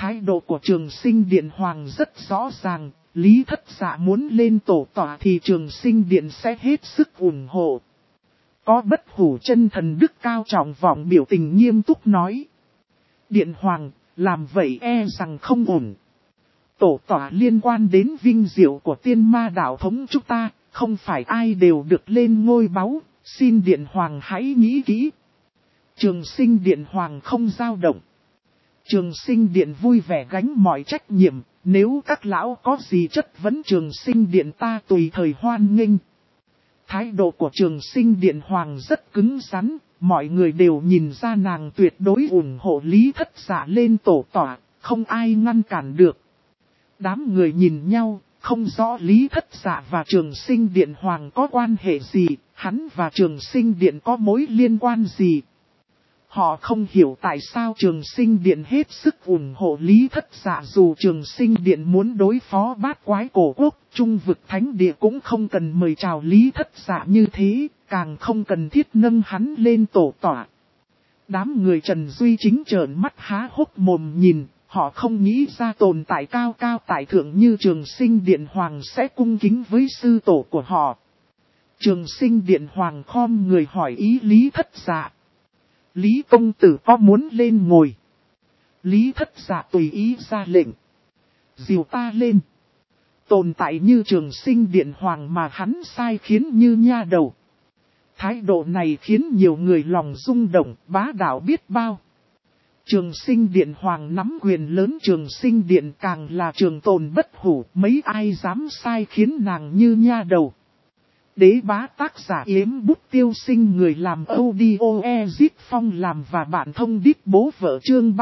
Thái độ của Trường Sinh Điện Hoàng rất rõ ràng, Lý Thất Dạ muốn lên tổ tọa thì Trường Sinh Điện sẽ hết sức ủng hộ. Có Bất Hủ Chân Thần đức cao trọng vọng biểu tình nghiêm túc nói. Điện Hoàng, làm vậy e rằng không ổn. Tổ tọa liên quan đến vinh diệu của tiên ma đạo thống chúng ta, không phải ai đều được lên ngôi báu, xin Điện Hoàng hãy nghĩ kỹ. Trường Sinh Điện Hoàng không dao động. Trường Sinh Điện vui vẻ gánh mọi trách nhiệm, nếu các lão có gì chất vấn Trường Sinh Điện ta tùy thời hoan nghênh. Thái độ của Trường Sinh Điện Hoàng rất cứng rắn, mọi người đều nhìn ra nàng tuyệt đối ủng hộ Lý Thất Dạ lên tổ tọa, không ai ngăn cản được. Đám người nhìn nhau, không rõ Lý Thất Dạ và Trường Sinh Điện Hoàng có quan hệ gì, hắn và Trường Sinh Điện có mối liên quan gì. Họ không hiểu tại sao Trường Sinh Điện hết sức ủng hộ Lý Thất Dạ, dù Trường Sinh Điện muốn đối phó bát quái cổ quốc, trung vực thánh địa cũng không cần mời chào Lý Thất Dạ như thế, càng không cần thiết nâng hắn lên tổ tọa. Đám người Trần Duy Chính trợn mắt há hốc mồm nhìn, họ không nghĩ ra tồn tại cao cao tại thượng như Trường Sinh Điện Hoàng sẽ cung kính với sư tổ của họ. Trường Sinh Điện Hoàng khom người hỏi ý Lý Thất Dạ. Lý công tử có muốn lên ngồi? Lý Thất Dạ tùy ý ra lệnh. Dìu ta lên. Tồn tại như Trường Sinh Điện Hoàng mà hắn sai khiến như nha đầu. Thái độ này khiến nhiều người lòng rung động, bá đạo biết bao. Trường Sinh Điện Hoàng nắm quyền lớn Trường Sinh Điện càng là trường tồn bất hủ, mấy ai dám sai khiến nàng như nha đầu. Đế bá tác giả Yếm Bút Tiêu Sinh, người làm audio Ezit Phong làm và bạn thông đít bố vợ chương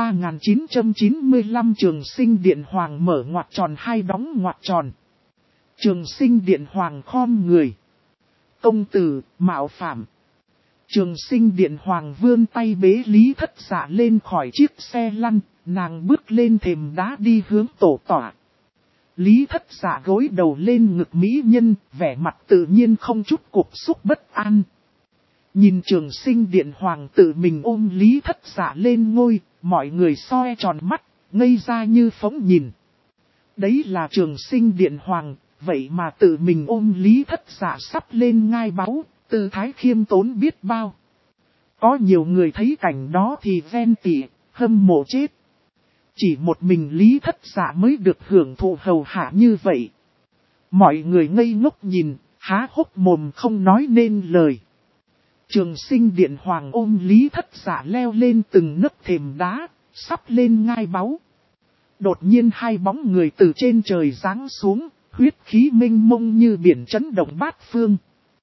3995. Trường Sinh Điện Hoàng mở ngoặc tròn hai đóng ngoặc tròn. Trường Sinh Điện Hoàng khom người. Công tử, mạo phạm. Trường Sinh Điện Hoàng vươn tay bế Lý Thất Dạ lên khỏi chiếc xe lăn, nàng bước lên thềm đá đi hướng tổ tọa. Lý Thất Dạ gối đầu lên ngực mỹ nhân, vẻ mặt tự nhiên không chút cục xúc bất an. Nhìn Trường Sinh Điện Hoàng tự mình ôm Lý Thất Dạ lên ngôi, mọi người soi tròn mắt, ngây ra như phóng nhìn. Đấy là Trường Sinh Điện Hoàng, vậy mà tự mình ôm Lý Thất Dạ sắp lên ngai báu, tư thái khiêm tốn biết bao. Có nhiều người thấy cảnh đó thì ghen tị, hâm mộ chết. Chỉ một mình Lý Thất Dạ mới được hưởng thụ hầu hạ như vậy. Mọi người ngây ngốc nhìn, há hốc mồm không nói nên lời. Trường Sinh Điện Hoàng ôm Lý Thất Dạ leo lên từng nấc thềm đá, sắp lên ngai báu. Đột nhiên hai bóng người từ trên trời giáng xuống, huyết khí mênh mông như biển chấn động bát phương.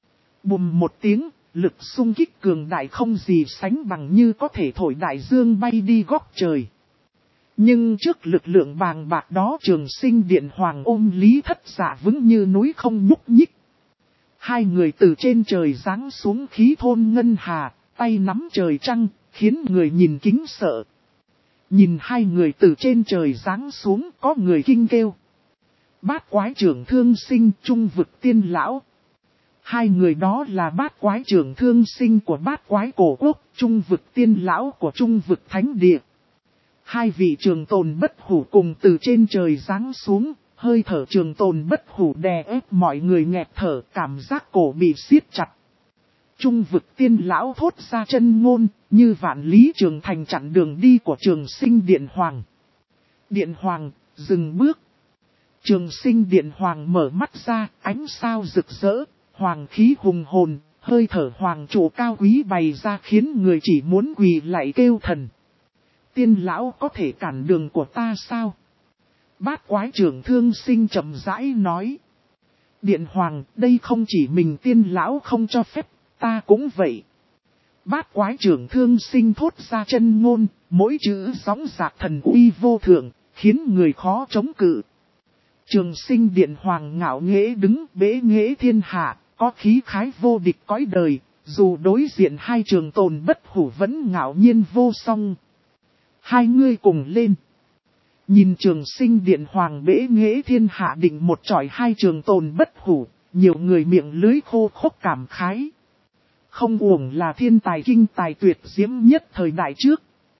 Bùm một tiếng, lực xung kích cường đại không gì sánh bằng, như có thể thổi đại dương bay đi góc trời. Nhưng trước lực lượng bàng bạc đó, Trường Sinh Điện Hoàng ôm Lý Thất Dạ vững như núi không nhúc nhích. Hai người từ trên trời giáng xuống khí thôn ngân hà, tay nắm trời trăng, khiến người nhìn kính sợ. Nhìn hai người từ trên trời giáng xuống, có người kinh kêu. Bát quái trưởng Thương Sinh, trung vực tiên lão. Hai người đó là bát quái trưởng Thương Sinh của bát quái cổ quốc, trung vực tiên lão của trung vực thánh địa. Hai vị trường tồn bất hủ cùng từ trên trời giáng xuống, hơi thở trường tồn bất hủ đè ép mọi người nghẹt thở, cảm giác cổ bị siết chặt. Trung vực tiên lão thốt ra chân ngôn, như vạn lý trường thành chặn đường đi của Trường Sinh Điện Hoàng. Điện Hoàng, dừng bước. Trường Sinh Điện Hoàng mở mắt ra, ánh sao rực rỡ, hoàng khí hùng hồn, hơi thở hoàng trụ cao quý bày ra khiến người chỉ muốn quỳ lại kêu thần. Tiên lão có thể cản đường của ta sao? Bát quái trưởng Thương Sinh chậm rãi nói. Điện Hoàng, đây không chỉ mình tiên lão không cho phép, ta cũng vậy. Bát quái trưởng Thương Sinh thốt ra chân ngôn, mỗi chữ sóng dạc thần uy vô thượng, khiến người khó chống cự. Trường Sinh Điện Hoàng ngạo nghễ đứng bế nghễ thiên hạ, có khí khái vô địch cõi đời, dù đối diện hai trường tồn bất hủ vẫn ngạo nhiên vô song. Hai ngươi cùng lên. Nhìn Trường Sinh Điện Hoàng bế nghễ thiên hạ định một chọi hai trường tồn bất hủ, nhiều người miệng lưới khô khốc cảm khái. Không uổng là thiên tài kinh tài tuyệt diễm nhất thời đại trước.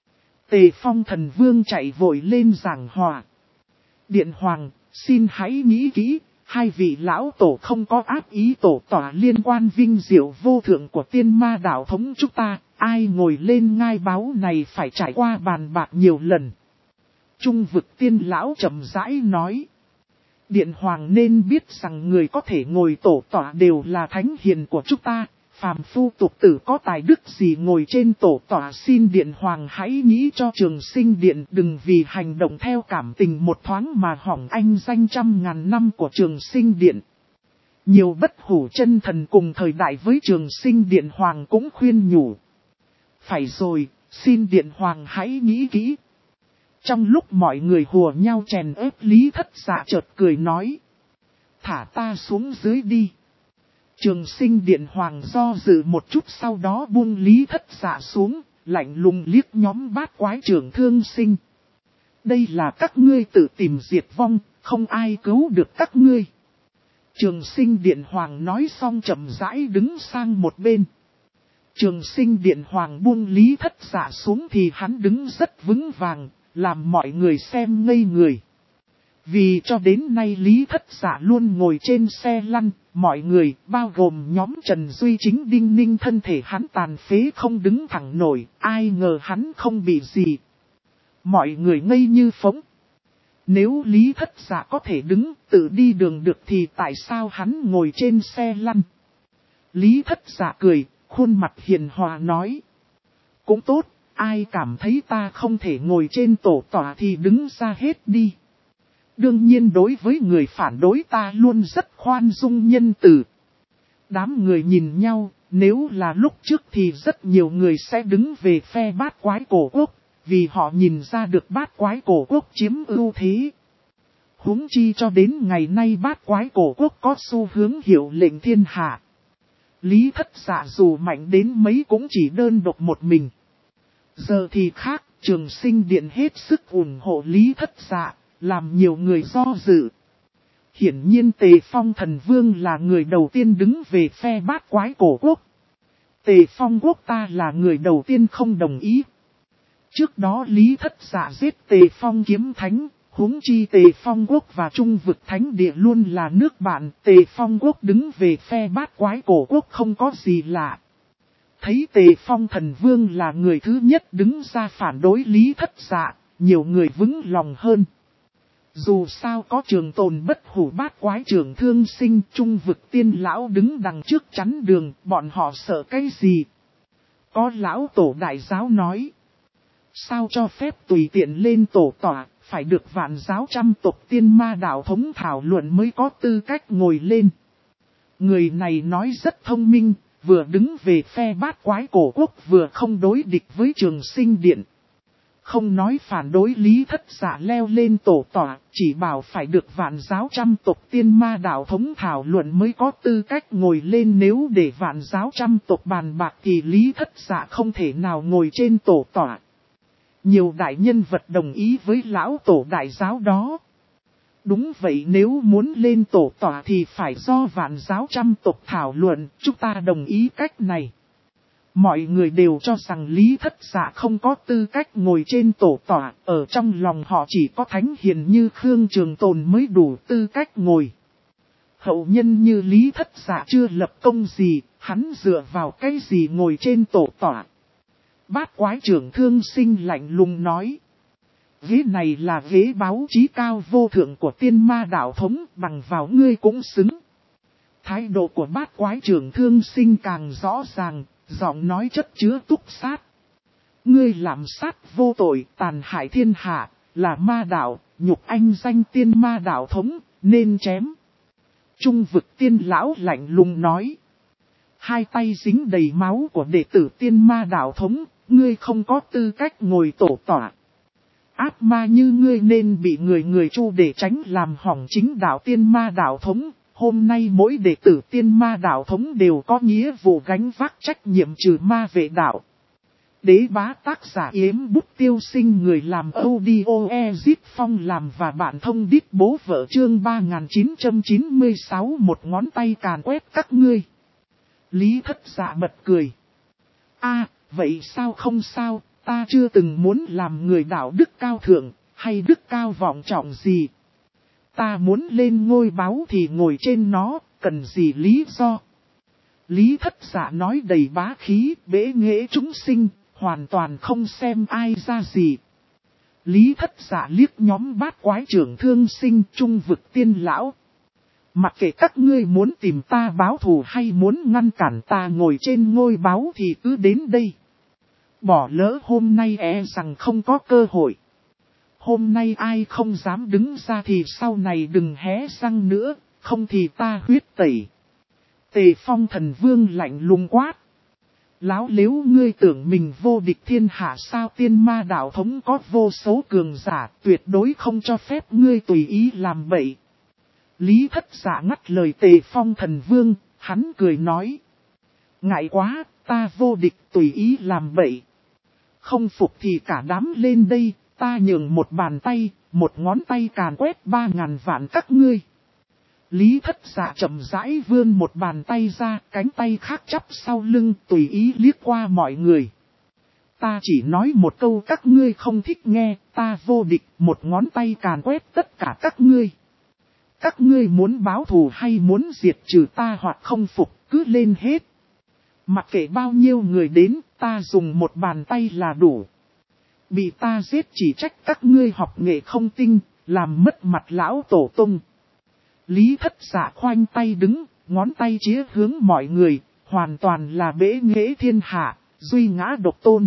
Tề Phong thần vương chạy vội lên giảng hòa. Điện hoàng, xin hãy nghĩ kỹ, hai vị lão tổ không có ác ý tổ tỏa liên quan vinh diệu vô thượng của tiên ma đạo thống chúng ta, ai ngồi lên ngai báu này phải trải qua bàn bạc nhiều lần. Trung vực tiên lão chậm rãi nói. Điện hoàng nên biết rằng người có thể ngồi tổ tỏa đều là thánh hiền của chúng ta, phàm phu tục tử có tài đức gì ngồi trên tổ tỏa, xin điện hoàng hãy nghĩ cho Trường Sinh Điện, đừng vì hành động theo cảm tình một thoáng mà hỏng anh danh trăm ngàn năm của Trường Sinh Điện. Nhiều bất hủ chân thần cùng thời đại với Trường Sinh Điện hoàng cũng khuyên nhủ. Phải rồi, xin điện hoàng hãy nghĩ kỹ. Trong lúc mọi người hùa nhau chèn ép, Lý Thất Dạ chợt cười nói. Thả ta xuống dưới đi. Trường Sinh Điện hoàng do dự một chút, sau đó buông Lý Thất Dạ xuống, lạnh lùng liếc nhóm bát quái trưởng thương sinh. Đây là các ngươi tự tìm diệt vong, không ai cứu được các ngươi. Trường Sinh Điện hoàng nói xong chậm rãi đứng sang một bên. Trường Sinh Điện hoàng buông Lý Thất Dạ xuống thì hắn đứng rất vững vàng, làm mọi người xem ngây người. Vì cho đến nay Lý Thất Dạ luôn ngồi trên xe lăn, mọi người, bao gồm nhóm Trần Duy Chính đinh ninh thân thể hắn tàn phế không đứng thẳng nổi, ai ngờ hắn không bị gì. Mọi người ngây như phỗng. Nếu Lý Thất Dạ có thể đứng, tự đi đường được thì tại sao hắn ngồi trên xe lăn? Lý Thất Dạ cười, khuôn mặt hiền hòa nói. Cũng tốt, ai cảm thấy ta không thể ngồi trên tổ tỏa thì đứng ra hết đi. Đương nhiên đối với người phản đối ta luôn rất khoan dung nhân từ. Đám người nhìn nhau, nếu là lúc trước thì rất nhiều người sẽ đứng về phe bát quái cổ quốc, vì họ nhìn ra được bát quái cổ quốc chiếm ưu thế. Huống chi cho đến ngày nay bát quái cổ quốc có xu hướng hiệu lệnh thiên hạ. Lý Thất Dạ dù mạnh đến mấy cũng chỉ đơn độc một mình. Giờ thì khác, Trường Sinh Điện hết sức ủng hộ Lý Thất Dạ, làm nhiều người do dự. Hiển nhiên Tề Phong thần vương là người đầu tiên đứng về phe bát quái cổ quốc. Tề Phong quốc ta là người đầu tiên không đồng ý. Trước đó Lý Thất Dạ giết Tề Phong kiếm thánh, huống chi Tề Phong quốc và Trung vực thánh địa luôn là nước bạn. Tề Phong quốc đứng về phe bát quái cổ quốc không có gì lạ. Thấy Tề Phong thần vương là người thứ nhất đứng ra phản đối Lý Thất Dạ, nhiều người vững lòng hơn. Dù sao có trường tồn bất hủ bát quái trưởng thương sinh, Trung vực tiên lão đứng đằng trước chắn đường, bọn họ sợ cái gì? Có lão tổ đại giáo nói. Sao cho phép tùy tiện lên tổ tọa, phải được vạn giáo trăm tộc tiên ma đạo thống thảo luận mới có tư cách ngồi lên. Người này nói rất thông minh, vừa đứng về phe bát quái cổ quốc vừa không đối địch với Trường Sinh Điện. Không nói phản đối Lý Thất Dạ leo lên tổ tọa, chỉ bảo phải được vạn giáo trăm tộc tiên ma đạo thống thảo luận mới có tư cách ngồi lên. Nếu để vạn giáo trăm tộc bàn bạc thì Lý Thất Dạ không thể nào ngồi trên tổ tọa. Nhiều đại nhân vật đồng ý với lão tổ đại giáo đó. Đúng vậy, nếu muốn lên tổ tọa thì phải do vạn giáo trăm tộc thảo luận, chúng ta đồng ý cách này. Mọi người đều cho rằng Lý Thất Dạ không có tư cách ngồi trên tổ tọa, ở trong lòng họ chỉ có thánh hiền như Khương Trường Tồn mới đủ tư cách ngồi. Hậu nhân như Lý Thất Dạ chưa lập công gì, hắn dựa vào cái gì ngồi trên tổ tọa? Bát quái trưởng thương sinh lạnh lùng nói. Ghế này là ghế báu chí cao vô thượng của tiên ma đạo thống, bằng vào ngươi cũng xứng. Thái độ của bát quái trưởng thương sinh càng rõ ràng, giọng nói chất chứa túc sát. Ngươi làm sát vô tội, tàn hại thiên hạ, là ma đạo, nhục anh danh tiên ma đạo thống, nên chém. Trung vực tiên lão lạnh lùng nói. Hai tay dính đầy máu của đệ tử tiên ma đạo thống, ngươi không có tư cách ngồi tổ tọa. Ác ma như ngươi nên bị người tru để tránh làm hỏng chính đạo tiên ma đạo thống. Hôm nay mỗi đệ tử tiên ma đạo thống đều có nghĩa vụ gánh vác trách nhiệm trừ ma vệ đạo. Đế bá tác giả Yếm Bút Tiêu Sinh, người làm audio Ezip Phong làm và bạn thông đít bố vợ chương 3996, một ngón tay càn quét các ngươi. Lý Thất Dạ bật cười. Vậy sao không sao, Ta chưa từng muốn làm người đạo đức cao thượng, hay đức cao vọng trọng gì. Ta muốn lên ngôi báu thì ngồi trên nó, cần gì lý do. Lý Thất Dạ nói đầy bá khí, bế nghệ chúng sinh, hoàn toàn không xem ai ra gì. Lý Thất Dạ liếc nhóm bát quái trưởng thương sinh trung vực tiên lão. Mặc kệ các ngươi muốn tìm ta báo thù hay muốn ngăn cản ta ngồi trên ngôi báu thì cứ đến đây. Bỏ lỡ hôm nay rằng không có cơ hội. Hôm nay ai không dám đứng ra thì sau này đừng hé răng nữa, không thì ta huyết tẩy. Tề Phong Thần Vương lạnh lùng quát. Láo lếu ngươi tưởng mình vô địch thiên hạ sao? Tiên ma đạo thống có vô số cường giả, tuyệt đối không cho phép ngươi tùy ý làm bậy. Lý Thất Dạ ngắt lời Tề Phong Thần Vương, hắn cười nói. Ngại quá, ta vô địch tùy ý làm bậy. Không phục thì cả đám lên đây, ta nhường một bàn tay, một ngón tay càn quét 3.000 vạn các ngươi. Lý Thất Dạ chậm rãi vươn một bàn tay ra, cánh tay khác chắp sau lưng tùy ý liếc qua mọi người. Ta chỉ nói một câu các ngươi không thích nghe, ta vô địch, một ngón tay càn quét tất cả các ngươi. Các ngươi muốn báo thù hay muốn diệt trừ ta hoặc không phục, cứ lên hết. Mặc kệ bao nhiêu người đến, ta dùng một bàn tay là đủ. Bị ta giết chỉ trách các ngươi học nghệ không tinh, làm mất mặt lão tổ tông. Lý Thất Dạ khoanh tay đứng, ngón tay chĩa hướng mọi người, hoàn toàn là bế nghệ thiên hạ, duy ngã độc tôn.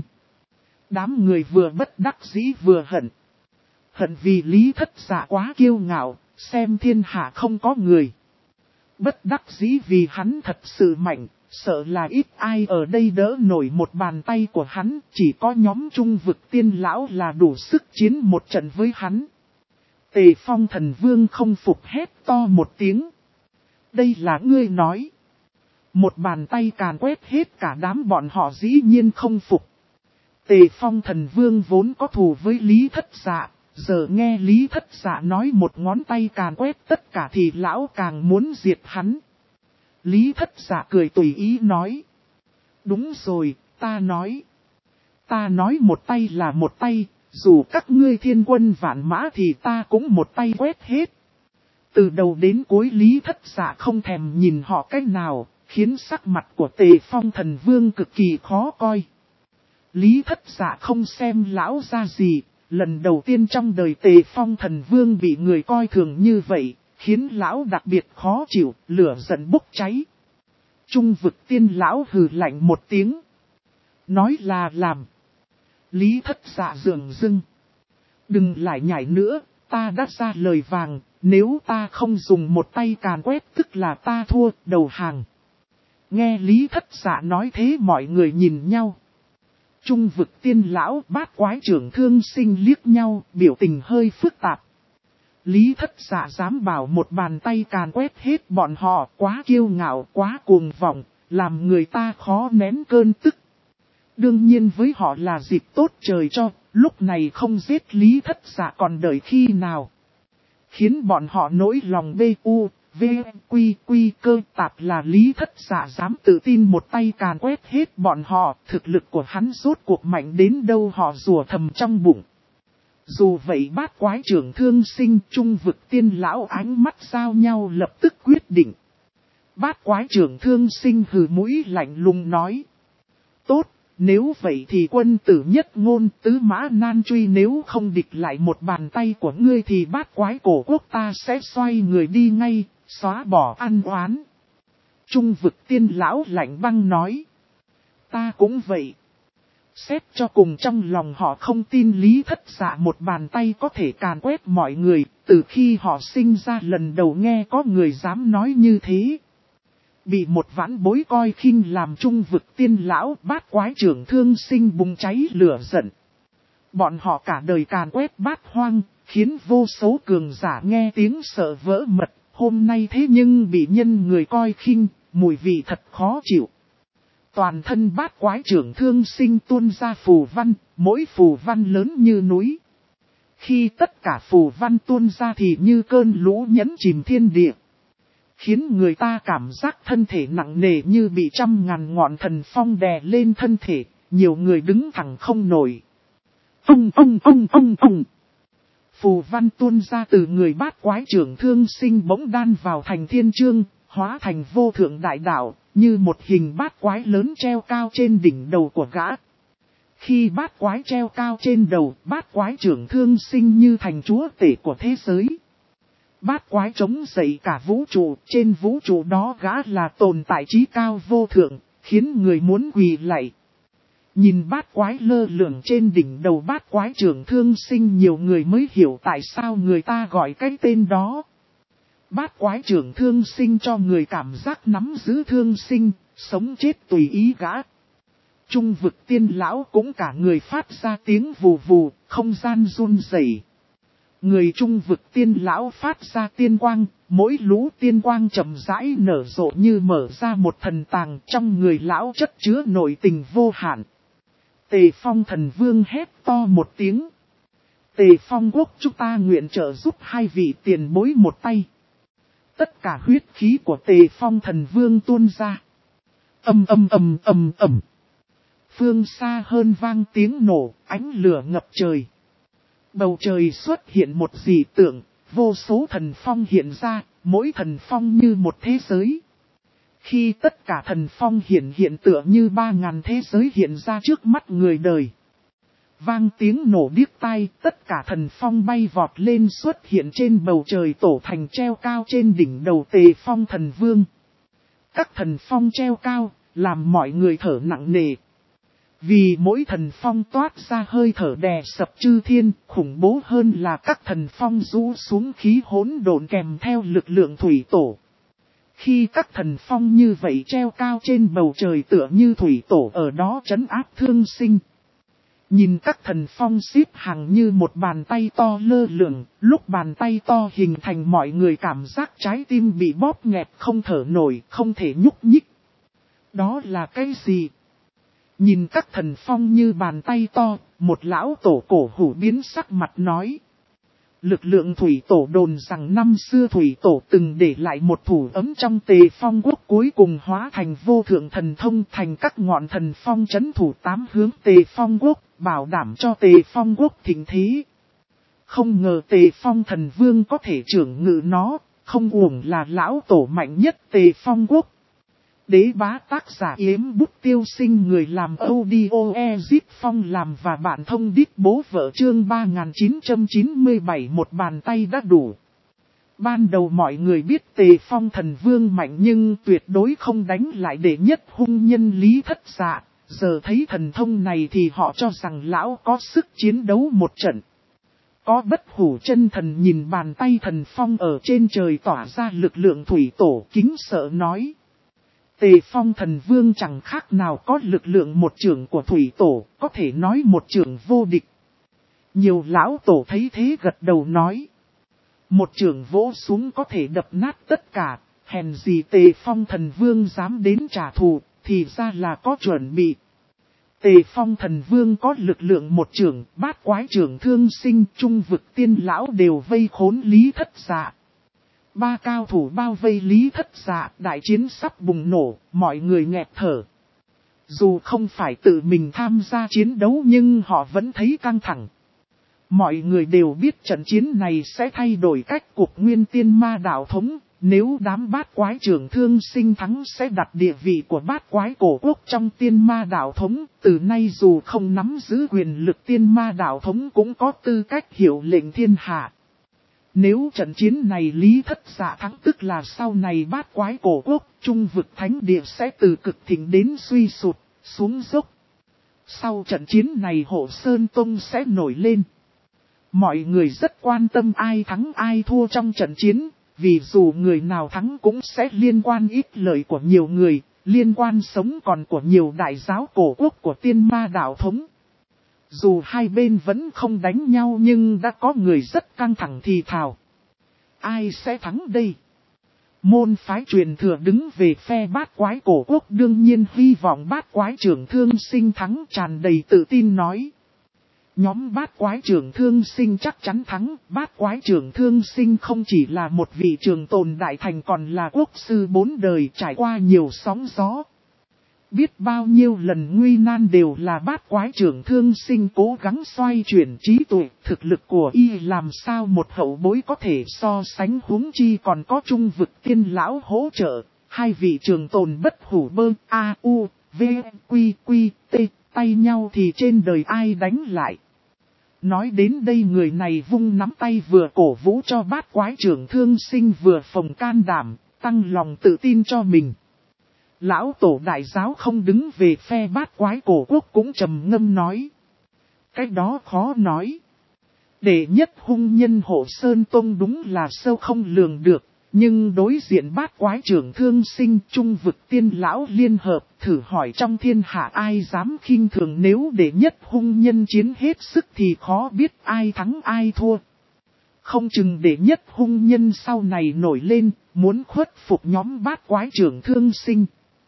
Đám người vừa bất đắc dĩ vừa hận. Hận vì Lý Thất Dạ quá kiêu ngạo, xem thiên hạ không có người. Bất đắc dĩ vì hắn thật sự mạnh, sợ là ít ai ở đây đỡ nổi một bàn tay của hắn, chỉ có nhóm trung vực tiên lão là đủ sức chiến một trận với hắn. Tề Phong Thần Vương không phục hét to một tiếng. Đây là ngươi nói. Một bàn tay càn quét hết cả đám bọn họ dĩ nhiên không phục. Tề Phong Thần Vương vốn có thù với Lý Thất Dạ, giờ nghe Lý Thất Dạ nói một ngón tay càn quét tất cả thì lão càng muốn diệt hắn. Lý Thất Dạ cười tùy ý nói. Đúng rồi, ta nói. Ta nói một tay là một tay, dù các ngươi thiên quân vạn mã thì ta cũng một tay quét hết. Từ đầu đến cuối Lý Thất Dạ không thèm nhìn họ cách nào, khiến sắc mặt của Tề Phong Thần Vương cực kỳ khó coi. Lý Thất Dạ không xem lão ra gì, lần đầu tiên trong đời Tề Phong Thần Vương bị người coi thường như vậy, khiến lão đặc biệt khó chịu, lửa giận bốc cháy. Trung vực tiên lão hừ lạnh một tiếng. Nói là làm. Lý Thất Dạ dường dưng. Đừng lại nhảy nữa, ta đã ra lời vàng, nếu ta không dùng một tay càn quét tức là ta thua, đầu hàng. Nghe Lý Thất Dạ nói thế mọi người nhìn nhau. Trung vực tiên lão bát quái trưởng thương sinh liếc nhau, biểu tình hơi phức tạp. Lý Thất Dạ dám bảo một bàn tay càn quét hết bọn họ, quá kiêu ngạo, quá cuồng vọng, làm người ta khó nén cơn tức. Đương nhiên với họ là dịp tốt trời cho, lúc này không giết Lý Thất Dạ còn đợi khi nào. Khiến bọn họ nỗi lòng cơ tạp là Lý Thất Dạ dám tự tin một tay càn quét hết bọn họ, thực lực của hắn rốt cuộc mạnh đến đâu họ rủa thầm trong bụng. Dù vậy bát quái trưởng thương sinh trung vực tiên lão ánh mắt giao nhau lập tức quyết định. Bát quái trưởng thương sinh hừ mũi lạnh lùng nói. Tốt, nếu vậy thì quân tử nhất ngôn tứ mã nan truy, nếu không địch lại một bàn tay của ngươi thì bát quái cổ quốc ta sẽ xoay người đi ngay, xóa bỏ ăn oán. Trung vực tiên lão lạnh băng nói. Ta cũng vậy. Xét cho cùng trong lòng họ không tin Lý Thất Dạ một bàn tay có thể càn quét mọi người, từ khi họ sinh ra lần đầu nghe có người dám nói như thế. Bị một vãn bối coi khinh làm trung vực tiên lão bát quái trưởng thương sinh bùng cháy lửa giận. Bọn họ cả đời càn quét bát hoang, khiến vô số cường giả nghe tiếng sợ vỡ mật, hôm nay thế nhưng bị nhân người coi khinh, mùi vị thật khó chịu. Toàn thân bát quái trưởng thương sinh tuôn ra phù văn, mỗi phù văn lớn như núi. Khi tất cả phù văn tuôn ra thì như cơn lũ nhấn chìm thiên địa. Khiến người ta cảm giác thân thể nặng nề như bị trăm ngàn ngọn thần phong đè lên thân thể, nhiều người đứng thẳng không nổi. Ông. Phù văn tuôn ra từ người bát quái trưởng thương sinh bỗng đan vào thành thiên chương, hóa thành vô thượng đại đạo, như một hình bát quái lớn treo cao trên đỉnh đầu của gã. Khi bát quái treo cao trên đầu, bát quái trưởng thương sinh như thành chúa tể của thế giới. Bát quái chống dậy cả vũ trụ, trên vũ trụ đó gã là tồn tại trí cao vô thượng, khiến người muốn quỳ lạy. Nhìn bát quái lơ lửng trên đỉnh đầu bát quái trưởng thương sinh, nhiều người mới hiểu tại sao người ta gọi cái tên đó. Bát quái trưởng thương sinh cho người cảm giác nắm giữ thương sinh, sống chết tùy ý gã. Trung vực tiên lão cũng cả người phát ra tiếng vù vù, không gian run rẩy. Người trung vực tiên lão phát ra tiên quang, mỗi lũ tiên quang chậm rãi nở rộ như mở ra một thần tàng, trong người lão chất chứa nội tình vô hạn. Tề Phong Thần Vương hét to một tiếng. Tề Phong Quốc chúng ta nguyện trợ giúp hai vị tiền bối một tay. Tất cả huyết khí của Tề Phong Thần Vương tuôn ra. Ầm. Phương xa hơn vang tiếng nổ, ánh lửa ngập trời. Bầu trời xuất hiện một dị tượng, vô số thần phong hiện ra, mỗi thần phong như một thế giới. Khi tất cả thần phong hiện tựa như 3000 thế giới hiện ra trước mắt người đời. Vang tiếng nổ điếc tai, tất cả thần phong bay vọt lên xuất hiện trên bầu trời tổ thành treo cao trên đỉnh đầu Tề Phong Thần Vương. Các thần phong treo cao, làm mọi người thở nặng nề. Vì mỗi thần phong toát ra hơi thở đè sập chư thiên, khủng bố hơn là các thần phong rũ xuống khí hỗn độn kèm theo lực lượng thủy tổ. Khi các thần phong như vậy treo cao trên bầu trời tựa như thủy tổ ở đó trấn áp thương sinh. Nhìn các thần phong xếp hàng như một bàn tay to lơ lửng, lúc bàn tay to hình thành mọi người cảm giác trái tim bị bóp nghẹt không thở nổi, không thể nhúc nhích. Đó là cái gì? Nhìn các thần phong như bàn tay to, một lão tổ cổ hủ biến sắc mặt nói. Lực lượng thủy tổ đồn rằng năm xưa thủy tổ từng để lại một thủ ấm trong Tề Phong Quốc, cuối cùng hóa thành vô thượng thần thông, thành các ngọn thần phong trấn thủ 8 hướng Tề Phong Quốc, bảo đảm cho Tề Phong Quốc thịnh thế. Không ngờ Tề Phong Thần Vương có thể trưởng ngự nó, không uổng là lão tổ mạnh nhất Tề Phong Quốc. Đế bá tác giả Yếm Bút Tiêu Sinh, người làm audio Zip Phong làm và bạn thông đít bố vợ, chương 3997, một bàn tay đã đủ. Ban đầu mọi người biết Tề Phong Thần Vương mạnh nhưng tuyệt đối không đánh lại đệ nhất hung nhân Lý Thất Dạ. Giờ thấy thần thông này thì họ cho rằng lão có sức chiến đấu một trận. Có Bất Hủ Chân Thần nhìn bàn tay thần phong ở trên trời tỏa ra lực lượng thủy tổ, kính sợ nói. Tề Phong Thần Vương chẳng khác nào có lực lượng một chưởng của thủy tổ, có thể nói một chưởng vô địch. Nhiều lão tổ thấy thế gật đầu nói. Một chưởng vỗ xuống có thể đập nát tất cả, hèn gì Tề Phong Thần Vương dám đến trả thù, thì ra là có chuẩn bị. Tề Phong Thần Vương có lực lượng một chưởng, bát quái chưởng thương sinh, trung vực tiên lão đều vây khốn Lý Thất Dạ. 3 cao thủ bao vây Lý Thất Dạ, đại chiến sắp bùng nổ, mọi người nghẹt thở. Dù không phải tự mình tham gia chiến đấu nhưng họ vẫn thấy căng thẳng. Mọi người đều biết trận chiến này sẽ thay đổi cách cục nguyên tiên ma đạo thống. Nếu đám bát quái trưởng thương sinh thắng sẽ đặt địa vị của bát quái cổ quốc trong tiên ma đạo thống. Từ nay dù không nắm giữ quyền lực tiên ma đạo thống cũng có tư cách hiệu lệnh thiên hạ. Nếu trận chiến này Lý Thất Dạ thắng, tức là sau này bát quái cổ quốc, trung vực thánh địa sẽ từ cực thịnh đến suy sụt, xuống dốc. Sau trận chiến này Hộ Sơn Tông sẽ nổi lên. Mọi người rất quan tâm ai thắng ai thua trong trận chiến, vì dù người nào thắng cũng sẽ liên quan ích lợi của nhiều người, liên quan sống còn của nhiều đại giáo cổ quốc của tiên ma đạo thống. Dù hai bên vẫn không đánh nhau nhưng đã có người rất căng thẳng thì thào. Ai sẽ thắng đây? Môn phái truyền thừa đứng về phe bát quái cổ quốc đương nhiên hy vọng bát quái trưởng thương sinh thắng, tràn đầy tự tin nói. Nhóm bát quái trưởng thương sinh chắc chắn thắng, bát quái trưởng thương sinh không chỉ là một vị trường tồn đại thành còn là quốc sư 4 đời trải qua nhiều sóng gió. biết bao nhiêu lần nguy nan đều là bát quái trưởng Thương Sinh cố gắng xoay chuyển trí tuệ, thực lực của y làm sao một hậu bối có thể so sánh, huống chi còn có Trung Vực Tiên lão hỗ trợ, hai vị trường tồn bất hủ bơ, a u, v, quy quy, t, tay nhau thì trên đời ai đánh lại. Nói đến đây người này vung nắm tay vừa cổ vũ cho bát quái trưởng Thương Sinh vừa phồng can đảm, tăng lòng tự tin cho mình. Lão tổ đại giáo không đứng về phe bát quái cổ quốc cũng trầm ngâm nói. Cái đó khó nói. Đệ nhất hung nhân Hộ Sơn Tông đúng là sâu không lường được, nhưng đối diện bát quái trưởng Thương Sinh Trung Vực Tiên lão liên hợp, thử hỏi trong thiên hạ ai dám khinh thường, nếu đệ nhất hung nhân chiến hết sức thì khó biết ai thắng ai thua. Không chừng đệ nhất hung nhân sau này nổi lên, muốn khuất phục nhóm bát quái trưởng Thương Sinh.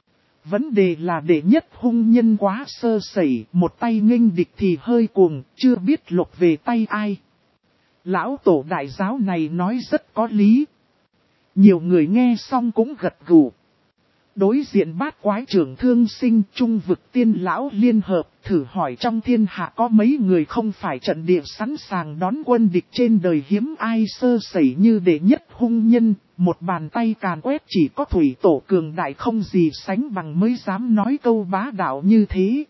Vấn đề là đệ nhất hung nhân quá sơ sẩy, một tay nghênh địch thì hơi cuồng, chưa biết lục về tay ai. Lão tổ đại giáo này nói rất có lý. Nhiều người nghe xong cũng gật gù. Đối diện bát quái trưởng Thương Sinh Trung Vực Tiên lão liên hợp, thử hỏi trong thiên hạ có mấy người không phải trận địa sẵn sàng đón quân địch, trên đời hiếm ai sơ sẩy như đệ nhất hung nhân, một bàn tay càn quét chỉ có thủy tổ cường đại không gì sánh bằng mới dám nói câu bá đạo như thế.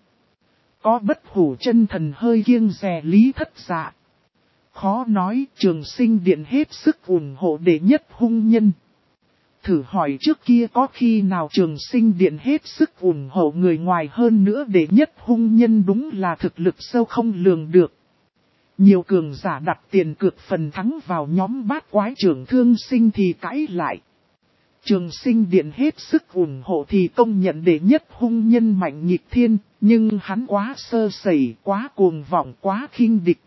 Có bất hủ chân thần hơi kiêng dè Lý Thất Dạ. Khó nói, Trường Sinh Điện hết sức ủng hộ đệ nhất hung nhân. Thử hỏi trước kia có khi nào Trường Sinh Điện hết sức ủng hộ người ngoài hơn nữa, đệ nhất hung nhân đúng là thực lực sâu không lường được. Nhiều cường giả đặt tiền cược phần thắng vào nhóm bát quái trưởng Thương Sinh thì cãi lại. Trường Sinh Điện hết sức ủng hộ thì công nhận đệ nhất hung nhân mạnh nghịch thiên, nhưng hắn quá sơ sẩy, quá cuồng vọng, quá khinh địch.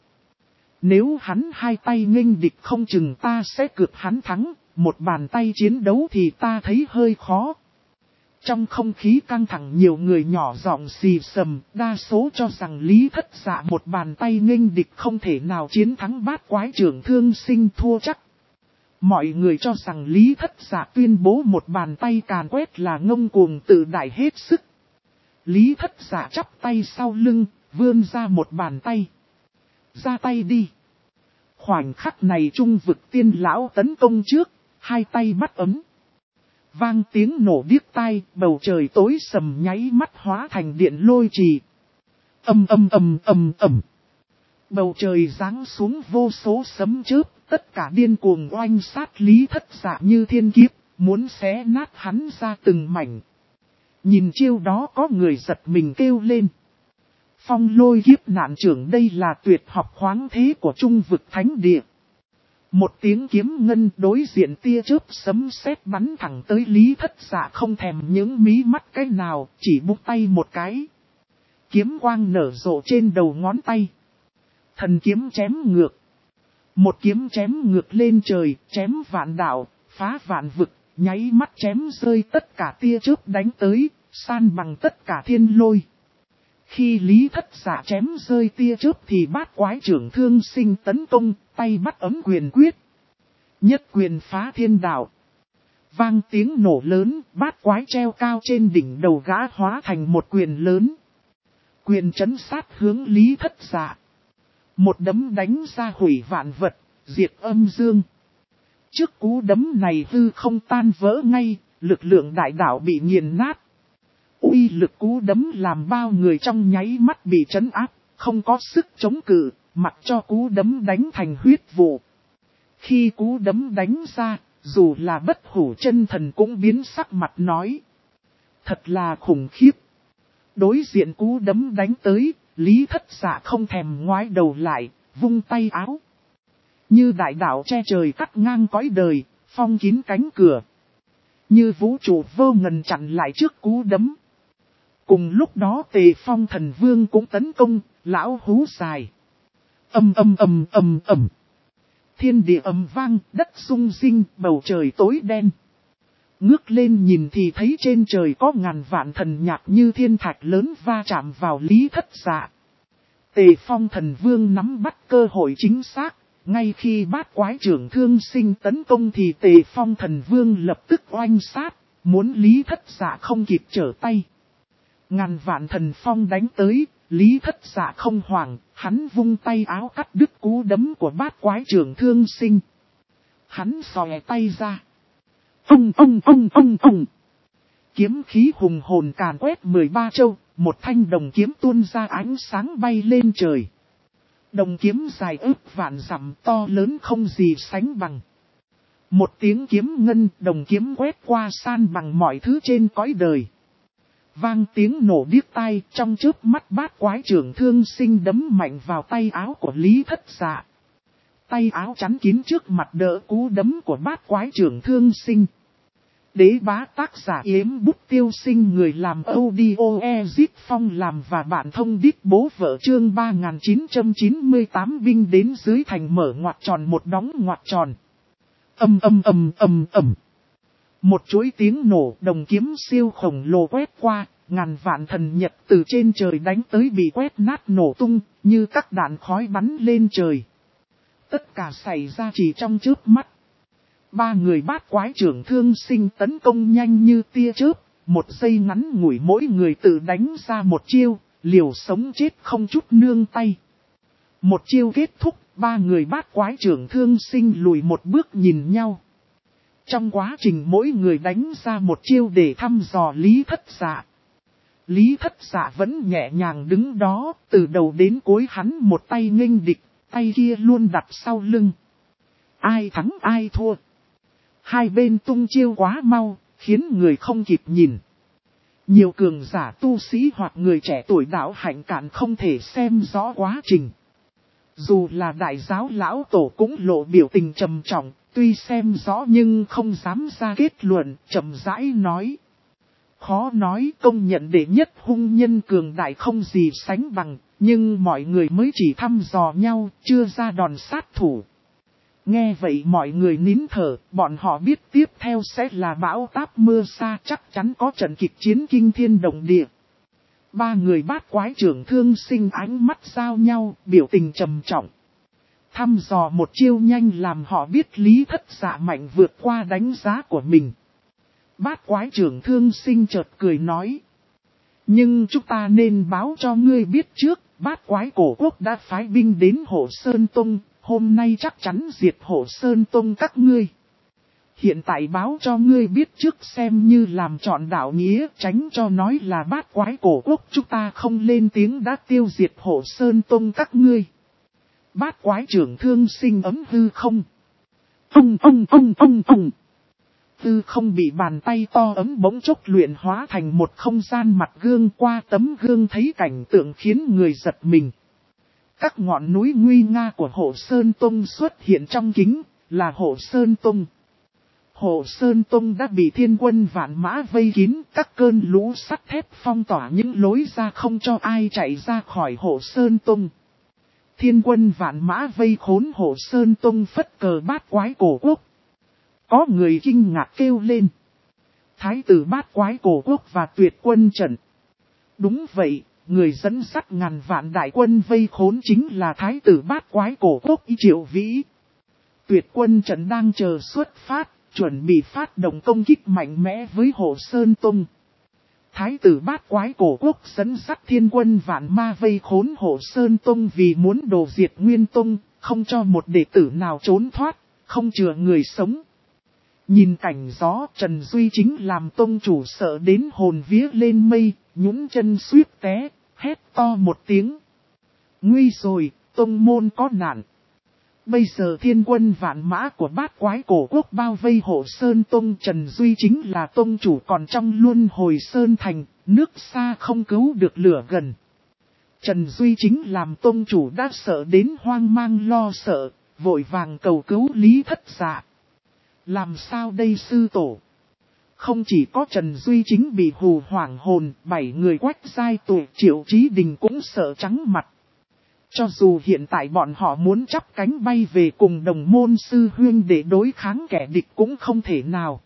Nếu hắn hai tay nghênh địch không chừng ta sẽ cược hắn thắng, một bàn tay chiến đấu thì ta thấy hơi khó. Trong không khí căng thẳng nhiều người nhỏ giọng xì xầm, đa số cho rằng Lý Thất Dạ một bàn tay nghênh địch không thể nào chiến thắng bát quái trưởng Thương Sinh, thua chắc. Mọi người cho rằng Lý Thất Dạ tuyên bố một bàn tay càn quét là ngông cuồng tự đại hết sức. Lý Thất Dạ chắp tay sau lưng, vươn ra một bàn tay. Ra tay đi. Khoảnh khắc này Trung Vực Tiên lão tấn công trước, hai tay bắt ấm. Vang tiếng nổ điếc tai, bầu trời tối sầm nháy mắt hóa thành điện lôi trì. Ầm ầm ầm ầm ầm. Bầu trời giáng xuống vô số sấm chớp, tất cả điên cuồng oanh sát Lý Thất Dạ như thiên kiếp, muốn xé nát hắn ra từng mảnh. Nhìn chiêu đó có người giật mình kêu lên. Phong lôi kiếp nạn trưởng, đây là tuyệt học khoáng thế của Trung Vực Thánh Địa. Một tiếng kiếm ngân đối diện tia chớp sấm sét bắn thẳng tới Lý Thất Dạ, không thèm những mí mắt cái nào, chỉ búng tay một cái. Kiếm quang nở rộ trên đầu ngón tay. Thần kiếm chém ngược. Một kiếm chém ngược lên trời, chém vạn đạo, phá vạn vực, nháy mắt chém rơi tất cả tia chớp đánh tới, san bằng tất cả thiên lôi. Khi Lý Thất Dạ chém rơi tia chớp thì bát quái trưởng Thương Sinh tấn công, tay bắt ấm quyền quyết. Nhất quyền phá thiên đạo. Vang tiếng nổ lớn, bát quái treo cao trên đỉnh đầu gã hóa thành một quyền lớn. Quyền trấn sát hướng Lý Thất Dạ. Một đấm đánh ra hủy vạn vật, diệt âm dương. Trước cú đấm này hư không tan vỡ ngay, lực lượng đại đạo bị nghiền nát. Uy lực cú đấm làm bao người trong nháy mắt bị trấn áp, không có sức chống cự, mặc cho cú đấm đánh thành huyết vụ. Khi cú đấm đánh ra, dù là bất hủ chân thần cũng biến sắc mặt nói. Thật là khủng khiếp. Đối diện cú đấm đánh tới, Lý Thất Dạ không thèm ngoái đầu lại, vung tay áo. Như đại đạo che trời cắt ngang cõi đời, phong kín cánh cửa. Như vũ trụ vô ngần chặn lại trước cú đấm. Cùng lúc đó Tề Phong Thần Vương cũng tấn công, lão hú dài. Ầm ầm ầm ầm ầm. Thiên địa ầm vang, đất rung rinh, bầu trời tối đen. Ngước lên nhìn thì thấy trên trời có ngàn vạn thần nhạc như thiên thạch lớn va chạm vào Lý Thất Dạ. Tề Phong Thần Vương nắm bắt cơ hội chính xác, ngay khi bát quái trưởng Thương Sinh tấn công thì Tề Phong Thần Vương lập tức oanh sát, muốn Lý Thất Dạ không kịp trở tay. Ngàn vạn thần phong đánh tới, Lý Thất Dạ không hoảng, hắn vung tay áo cắt đứt cú đấm của bát quái trưởng Thương Sinh. Hắn xòe tay ra. Ông. Kiếm khí hùng hồn càn quét 13 châu, một thanh đồng kiếm tuôn ra ánh sáng bay lên trời. Đồng kiếm dài ước vạn dặm to lớn không gì sánh bằng. Một tiếng kiếm ngân, đồng kiếm quét qua san bằng mọi thứ trên cõi đời. Vang tiếng nổ điếc tai, trong chớp mắt bát quái trưởng Thương Sinh đấm mạnh vào tay áo của Lý Thất Dạ. Tay áo chắn kín trước mặt đỡ cú đấm của bát quái trưởng Thương Sinh. Đế bá tác giả Yếm Bút Tiêu Sinh, người làm audio Ezip Phong làm và bạn thông đít bố vợ, chương 3998 binh đến dưới thành mở ngoặc tròn một đóng ngoặc tròn. Ầm. Một chuỗi tiếng nổ, đồng kiếm siêu khổng lồ quét qua, ngàn vạn thần nhật từ trên trời đánh tới bị quét nát nổ tung, như các đạn khói bắn lên trời. Tất cả xảy ra chỉ trong chớp mắt. Ba người bát quái trưởng Thương Sinh tấn công nhanh như tia chớp, một giây ngắn ngủi mỗi người tự đánh ra một chiêu, liều sống chết không chút nương tay. Một chiêu kết thúc, ba người bát quái trưởng Thương Sinh lùi một bước nhìn nhau. Trong quá trình mỗi người đánh ra một chiêu để thăm dò Lý Thất Dạ. Lý Thất Dạ vẫn nhẹ nhàng đứng đó, từ đầu đến cuối hắn một tay nghênh địch, tay kia luôn đặt sau lưng. Ai thắng ai thua. Hai bên tung chiêu quá mau, khiến người không kịp nhìn. Nhiều cường giả tu sĩ hoặc người trẻ tuổi đạo hạnh cạn không thể xem rõ quá trình. Dù là đại giáo lão tổ cũng lộ biểu tình trầm trọng, tuy xem rõ nhưng không dám ra kết luận, chậm rãi nói. Khó nói, công nhận đệ nhất hung nhân cường đại không gì sánh bằng, nhưng mọi người mới chỉ thăm dò nhau, chưa ra đòn sát thủ. Nghe vậy mọi người nín thở, bọn họ biết tiếp theo sẽ là bão táp mưa sa, chắc chắn có trận kịch chiến kinh thiên động địa. Ba người bát quái trưởng Thương Sinh ánh mắt giao nhau, biểu tình trầm trọng. Thăm dò một chiêu nhanh làm họ biết Lý Thất Dạ mạnh vượt qua đánh giá của mình. Bát quái trưởng Thương Sinh chợt cười nói. Nhưng chúng ta nên báo cho ngươi biết trước, bát quái cổ quốc đã phái binh đến Hộ Sơn Tông, hôm nay chắc chắn diệt Hộ Sơn Tông các ngươi. Hiện tại báo cho ngươi biết trước xem như làm trọn đạo nghĩa, tránh cho nói là bát quái cổ quốc chúng ta không lên tiếng đã tiêu diệt Hộ Sơn Tông các ngươi. Bát quái trưởng Thương Sinh ấm hư không. Ông. Hư không bị bàn tay to ấm bỗng chốc luyện hóa thành một không gian mặt gương, qua tấm gương thấy cảnh tượng khiến người giật mình. Các ngọn núi nguy nga của Hộ Sơn Tông xuất hiện trong kính, là Hộ Sơn Tông. Hộ Sơn Tông đã bị thiên quân vạn mã vây kín, các cơn lũ sắt thép phong tỏa những lối ra không cho ai chạy ra khỏi Hộ Sơn Tông. Thiên quân vạn mã vây khốn Hộ Sơn Tông phất cờ bát quái cổ quốc. Có người kinh ngạc kêu lên. Thái tử bát quái cổ quốc và tuyệt quân trận. Đúng vậy, người dẫn dắt ngàn vạn đại quân vây khốn chính là Thái tử bát quái cổ quốc Triệu Vĩ. Tuyệt quân trận đang chờ xuất phát, chuẩn bị phát động công kích mạnh mẽ với Hộ Sơn Tông. Thái tử bát quái cổ quốc dẫn dắt thiên quân vạn ma vây khốn Hộ Sơn Tông vì muốn đồ diệt Nguyên Tông, không cho một đệ tử nào trốn thoát, không chừa người sống. Nhìn cảnh gió, Trần Duy Chính làm tông chủ sợ đến hồn vía lên mây, nhún chân suýt té, hét to một tiếng. Nguy rồi, tông môn có nạn. Bây giờ thiên quân vạn mã của bát quái cổ quốc bao vây Hộ Sơn Tông, Trần Duy Chính là tông chủ còn trong luân hồi Sơn Thành, nước xa không cứu được lửa gần. Trần Duy Chính làm tông chủ đã sợ đến hoang mang lo sợ, vội vàng cầu cứu Lý Thất Dạ. Làm sao đây sư tổ? Không chỉ có Trần Duy Chính bị hù hoảng hồn, 7 người Quách Giai Tụ, Triệu Chí Đình cũng sợ trắng mặt. Cho dù hiện tại bọn họ muốn chắp cánh bay về cùng đồng môn sư huyên để đối kháng kẻ địch cũng không thể nào.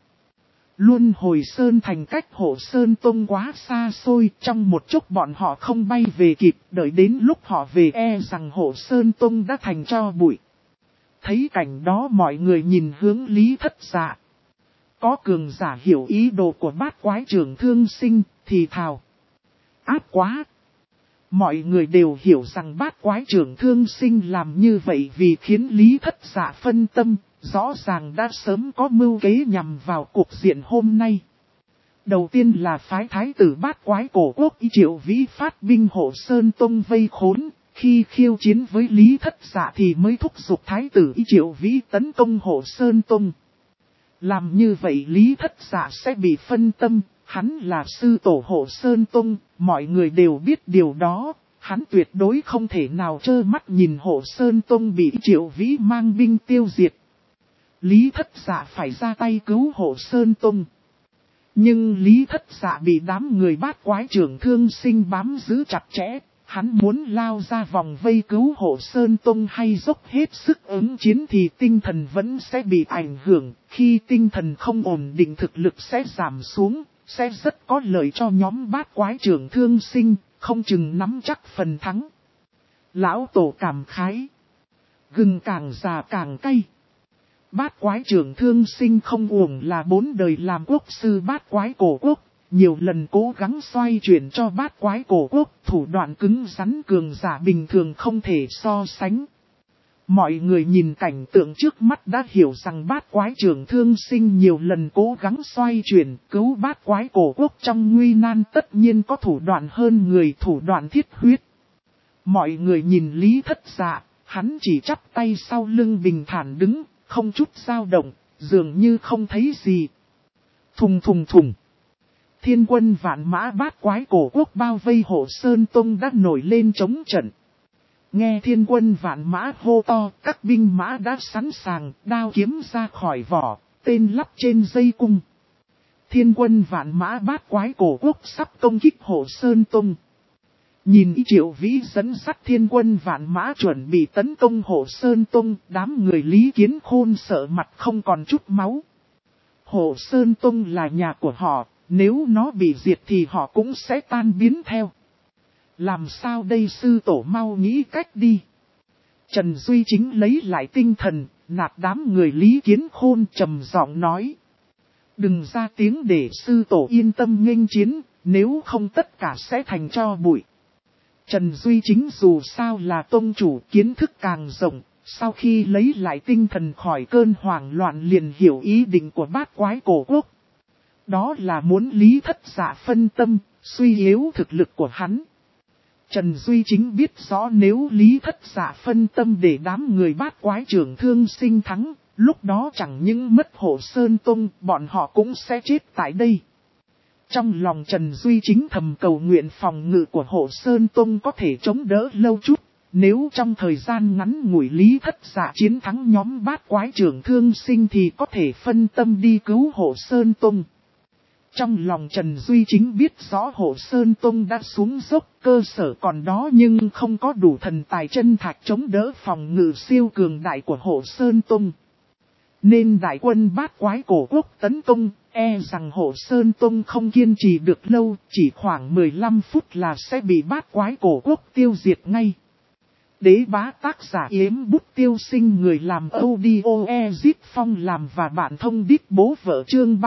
Luân hồi Sơn Thành cách Hộ Sơn Tông quá xa xôi, trong một chút bọn họ không bay về kịp, đợi đến lúc họ về rằng Hộ Sơn Tông đã thành tro bụi. Thấy cảnh đó mọi người nhìn hướng Lý Thất Dạ. Có cường giả hiểu ý đồ của bát quái trưởng Thương Sinh, thì thào. áp quá. Mọi người đều hiểu rằng bát quái trưởng thương sinh làm như vậy vì khiến Lý Thất Dạ phân tâm, rõ ràng đã sớm có mưu kế nhằm vào cuộc diện hôm nay. Đầu tiên là phái thái tử bát quái cổ quốc Triệu Vĩ phát binh hộ Sơn Tông vây khốn, khi khiêu chiến với Lý Thất Dạ thì mới thúc giục thái tử Triệu Vĩ tấn công hộ Sơn Tông. Làm như vậy Lý Thất Dạ sẽ bị phân tâm, hắn là sư tổ hộ Sơn Tông, mọi người đều biết điều đó, hắn tuyệt đối không thể nào trơ mắt nhìn hộ Sơn Tông bị Triệu Vĩ mang binh tiêu diệt. Lý Thất Dạ phải ra tay cứu hộ Sơn Tông. Nhưng Lý Thất Dạ bị đám người bát quái trưởng thương sinh bám giữ chặt chẽ, hắn muốn lao ra vòng vây cứu hộ Sơn Tông hay dốc hết sức ứng chiến thì tinh thần vẫn sẽ bị ảnh hưởng, khi tinh thần không ổn định thực lực sẽ giảm xuống, sẽ rất có lợi cho nhóm bát quái trưởng thương sinh, không chừng nắm chắc phần thắng. Lão Tổ cảm khái, gừng càng già càng cay. Bát quái trưởng thương sinh không uổng là 4 đời làm quốc sư bát quái cổ quốc, nhiều lần cố gắng xoay chuyển cho bát quái cổ quốc, thủ đoạn cứng rắn cường giả bình thường không thể so sánh. Mọi người nhìn cảnh tượng trước mắt đã hiểu rằng bát quái trưởng thương sinh nhiều lần cố gắng xoay chuyển cứu bát quái cổ quốc trong nguy nan tất nhiên có thủ đoạn hơn người, thủ đoạn thiết huyết. Mọi người nhìn Lý Thất Dạ, hắn chỉ chắp tay sau lưng bình thản đứng, không chút dao động, dường như không thấy gì. Thùng thùng thùng. Thiên quân vạn mã bát quái cổ quốc bao vây hộ Sơn Tông đã nổi lên chống trận. Nghe thiên quân vạn mã hô to, các binh mã đã sẵn sàng, đao kiếm ra khỏi vỏ, tên lắp trên dây cung. Thiên quân vạn mã bát quái cổ quốc sắp công kích hộ Sơn Tông. Nhìn Triệu Vĩ dẫn dắt thiên quân vạn mã chuẩn bị tấn công hộ Sơn Tông, đám người Lý Kiến Khôn sợ mặt không còn chút máu. Hộ Sơn Tông là nhà của họ, nếu nó bị diệt thì họ cũng sẽ tan biến theo. Làm sao đây sư tổ mau nghĩ cách đi. Trần Duy Chính lấy lại tinh thần, nạt đám người Lý Kiến Khôn trầm giọng nói. Đừng ra tiếng để sư tổ yên tâm nghênh chiến, nếu không tất cả sẽ thành tro bụi. Trần Duy Chính dù sao là tông chủ kiến thức càng rộng, sau khi lấy lại tinh thần khỏi cơn hoảng loạn liền hiểu ý định của bát quái cổ quốc. Đó là muốn Lý Thất Dạ phân tâm, suy yếu thực lực của hắn. Trần Duy Chính biết rõ nếu Lý Thất Dạ phân tâm để đám người bát quái trưởng thương sinh thắng, lúc đó chẳng những mất hộ Sơn Tông, bọn họ cũng sẽ chết tại đây. Trong lòng Trần Duy Chính thầm cầu nguyện phòng ngự của hộ Sơn Tông có thể chống đỡ lâu chút, nếu trong thời gian ngắn ngủi Lý Thất Dạ chiến thắng nhóm bát quái trưởng thương sinh thì có thể phân tâm đi cứu hộ Sơn Tông. Trong lòng Trần Duy Chính biết rõ hộ Sơn Tông đã xuống dốc, cơ sở còn đó nhưng không có đủ thần tài chân thạch chống đỡ phòng ngự siêu cường đại của hộ Sơn Tông. Nên đại quân bát quái cổ quốc tấn công, rằng hộ Sơn Tông không kiên trì được lâu, chỉ khoảng 15 phút là sẽ bị bát quái cổ quốc tiêu diệt ngay. Đế bá tác giả Yếm Bút Tiêu Sinh, người làm audio Ezip Phong làm và bạn thông đít bố vợ chương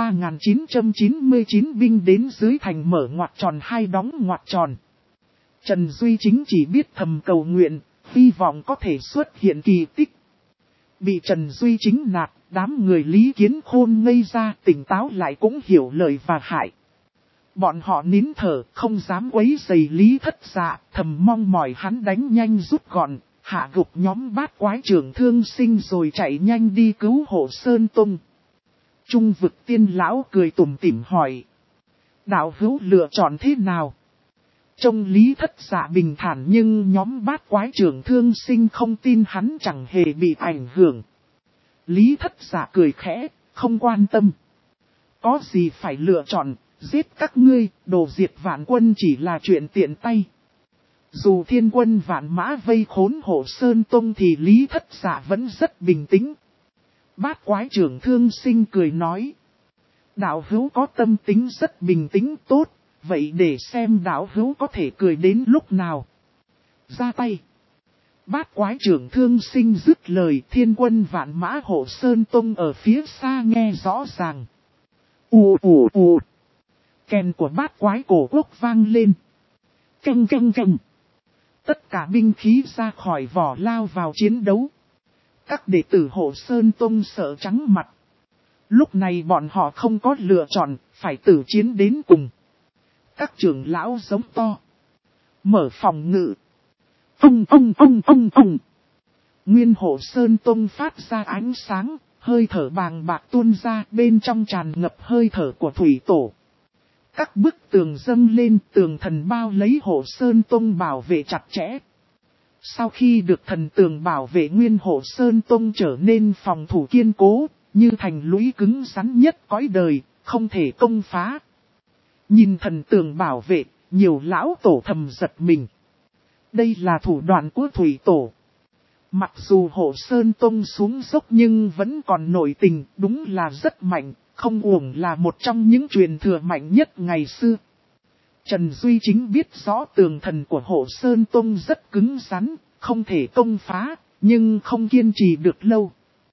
3999 binh đến dưới thành mở ngoặc tròn hai đóng ngoặc tròn. Trần Duy Chính chỉ biết thầm cầu nguyện, hy vọng có thể xuất hiện kỳ tích. Bị Trần Duy Chính nạt, đám người Lý Kiến Khôn ngây ra, tỉnh táo lại cũng hiểu lời và hại. Bọn họ nín thở, không dám quấy rầy Lý Thất Dạ, thầm mong mỏi hắn đánh nhanh rút gọn, hạ gục nhóm bát quái trưởng thương sinh rồi chạy nhanh đi cứu hộ Sơn Tông. Trung vực tiên lão cười tủm tỉm hỏi. Đạo hữu lựa chọn thế nào? Trông Lý Thất Dạ bình thản nhưng nhóm bát quái trưởng thương sinh không tin hắn chẳng hề bị ảnh hưởng. Lý Thất Dạ cười khẽ, không quan tâm. Có gì phải lựa chọn, giết các ngươi, đồ diệt vạn quân chỉ là chuyện tiện tay. Dù thiên quân vạn mã vây khốn hộ Sơn Tông thì Lý Thất Dạ vẫn rất bình tĩnh. Bát quái trưởng thương sinh cười nói. Đạo hữu có tâm tính rất bình tĩnh tốt, vậy để xem đạo hữu có thể cười đến lúc nào. Ra tay. Bát quái trưởng thương sinh dứt lời, thiên quân vạn mã hộ Sơn Tông ở phía xa nghe rõ ràng. Kèn của bát quái cổ quốc vang lên. Canh canh canh. Tất cả binh khí ra khỏi vỏ lao vào chiến đấu. Các đệ tử Hộ Sơn Tông sợ trắng mặt. Lúc này bọn họ không có lựa chọn, phải tử chiến đến cùng. Các trưởng lão giống to. Mở phòng ngự. Ông. Nguyên Hộ Sơn Tông phát ra ánh sáng, hơi thở bàng bạc tuôn ra, bên trong tràn ngập hơi thở của thủy tổ. Các bức tường dâng lên, tường thần bao lấy Hộ Sơn Tông bảo vệ chặt chẽ. Sau khi được thần tường bảo vệ, Nguyên Hộ Sơn Tông trở nên phòng thủ kiên cố, như thành lũy cứng rắn nhất cõi đời, không thể công phá. Nhìn thần tường bảo vệ, nhiều lão tổ thầm giật mình. Đây là thủ đoạn của thủy tổ. Mặc dù Hộ Sơn Tông xuống dốc nhưng vẫn còn nội tình, đúng là rất mạnh, không uổng là một trong những truyền thừa mạnh nhất ngày xưa. Trần Duy Chính biết rõ tường thần của Hộ Sơn Tông rất cứng rắn, không thể công phá, nhưng không kiên trì được lâu.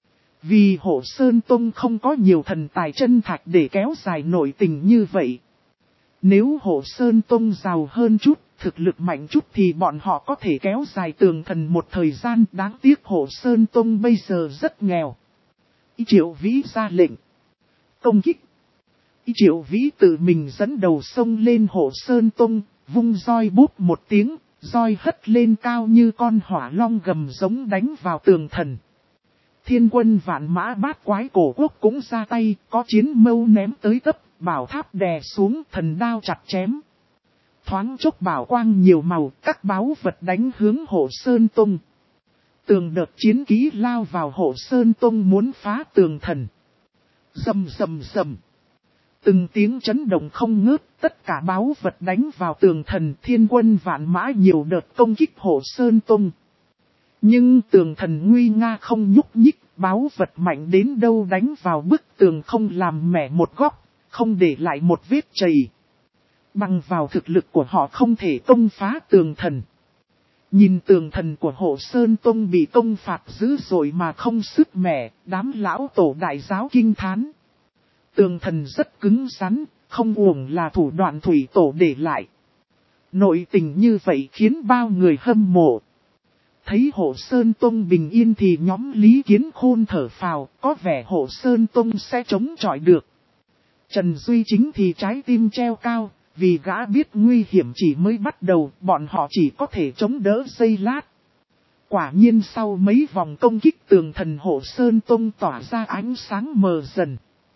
Vì Hộ Sơn Tông không có nhiều thần tài chân thạch để kéo dài nội tình như vậy. Nếu Hộ Sơn Tông giàu hơn chút, thực lực mạnh chút thì bọn họ có thể kéo dài tường thần một thời gian. Đáng tiếc Hộ Sơn Tông bây giờ rất nghèo. Triệu Vĩ ra lệnh. Công kích. Triệu Vĩ tự mình dẫn đầu xông lên Hộ Sơn Tông, vung roi búp một tiếng, roi hất lên cao như con hỏa long gầm giống đánh vào tường thần. Thiên quân vạn mã bát quái cổ quốc cũng ra tay, có chiến mâu ném tới tấp, bảo tháp đè xuống, thần đao chặt chém. Thoáng chốc bảo quang nhiều màu, các báu vật đánh hướng Hộ Sơn Tông. Tường đợt chiến ký lao vào Hộ Sơn Tông muốn phá tường thần. Rầm rầm rầm. Từng tiếng chấn động không ngớt, tất cả báu vật đánh vào tường thần, thiên quân vạn mã nhiều đợt công kích Hộ Sơn Tông. Nhưng tường thần nguy nga không nhúc nhích, báu vật mạnh đến đâu đánh vào bức tường không làm mẻ một góc, không để lại một vết chày. Bằng vào thực lực của họ không thể công phá tường thần. Nhìn tường thần của Hộ Sơn Tông bị công phạt dữ dội mà không sức mẻ, đám lão tổ đại giáo kinh thán. Tường thần rất cứng rắn, không uổng là thủ đoạn thủy tổ để lại. Nội tình như vậy khiến bao người hâm mộ. Thấy Hộ Sơn Tông bình yên thì nhóm Lý Kiến Khôn thở phào, có vẻ Hộ Sơn Tông sẽ chống chọi được. Trần Duy Chính thì trái tim treo cao, vì gã biết nguy hiểm chỉ mới bắt đầu, bọn họ chỉ có thể chống đỡ giây lát. Quả nhiên sau mấy vòng công kích tường thần Hộ Sơn Tông tỏa ra ánh sáng mờ dần.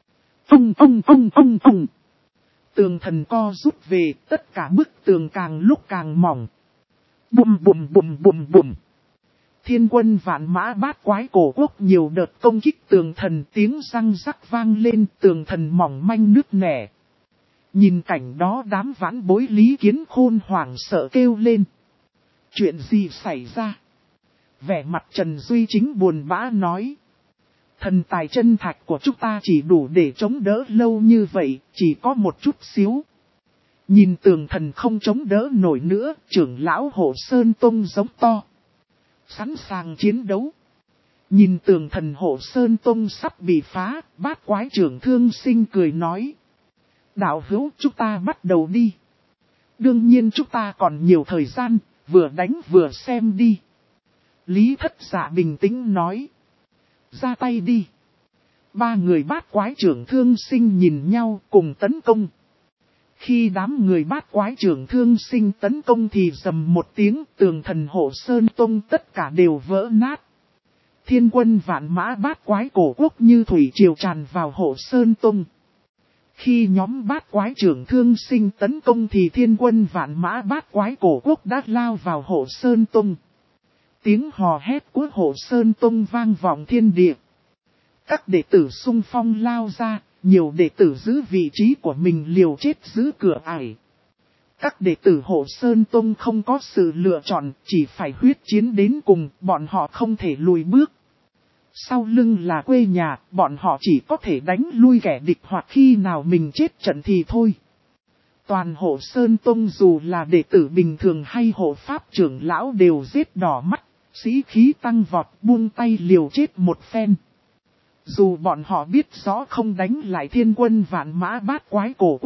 Ông. Tường thần co rút về, tất cả bức tường càng lúc càng mỏng. Bùm. Thiên quân vạn mã bát quái cổ quốc nhiều đợt công kích tường thần, tiếng răng rắc vang lên, tường thần mỏng manh nứt nẻ. Nhìn cảnh đó đám vãn bối Lý Kiến Khôn hoảng sợ kêu lên. Chuyện gì xảy ra? Vẻ mặt Trần Duy Chính buồn bã nói. Thần tài chân thạch của chúng ta chỉ đủ để chống đỡ lâu như vậy, chỉ có một chút xíu. Nhìn tường thần không chống đỡ nổi nữa, trưởng lão Hộ Sơn Tông giống to. Sẵn sàng chiến đấu. Nhìn tường thần Hộ Sơn Tông sắp bị phá, bát quái trưởng Thương Sinh cười nói. Đạo hữu, chúng ta bắt đầu đi. Đương nhiên chúng ta còn nhiều thời gian, vừa đánh vừa xem đi. Lý Thất Dạ bình tĩnh nói. Ra tay đi. Ba người bát quái trưởng Thương Sinh nhìn nhau cùng tấn công. Khi đám người bát quái trưởng Thương Sinh tấn công thì rầm một tiếng, tường thần Hộ Sơn Tông tất cả đều vỡ nát. Thiên quân vạn mã bát quái cổ quốc như thủy triều tràn vào Hộ Sơn Tông. Khi nhóm bát quái trưởng Thương Sinh tấn công thì thiên quân vạn mã bát quái cổ quốc đã lao vào Hộ Sơn Tông. Tiếng hò hét của Hộ Sơn Tông vang vọng thiên địa. Các đệ tử xung phong lao ra, nhiều đệ tử giữ vị trí của mình liều chết giữ cửa ải. Các đệ tử Hộ Sơn Tông không có sự lựa chọn, chỉ phải huyết chiến đến cùng, bọn họ không thể lùi bước. Sau lưng là quê nhà, bọn họ chỉ có thể đánh lui kẻ địch hoặc khi nào mình chết trận thì thôi. Toàn Hộ Sơn Tông dù là đệ tử bình thường hay hộ pháp trưởng lão đều giết đỏ mắt, sĩ khí tăng vọt buông tay liều chết một phen. Dù bọn họ biết rõ không đánh lại thiên quân vạn mã bát quái cổ quốc,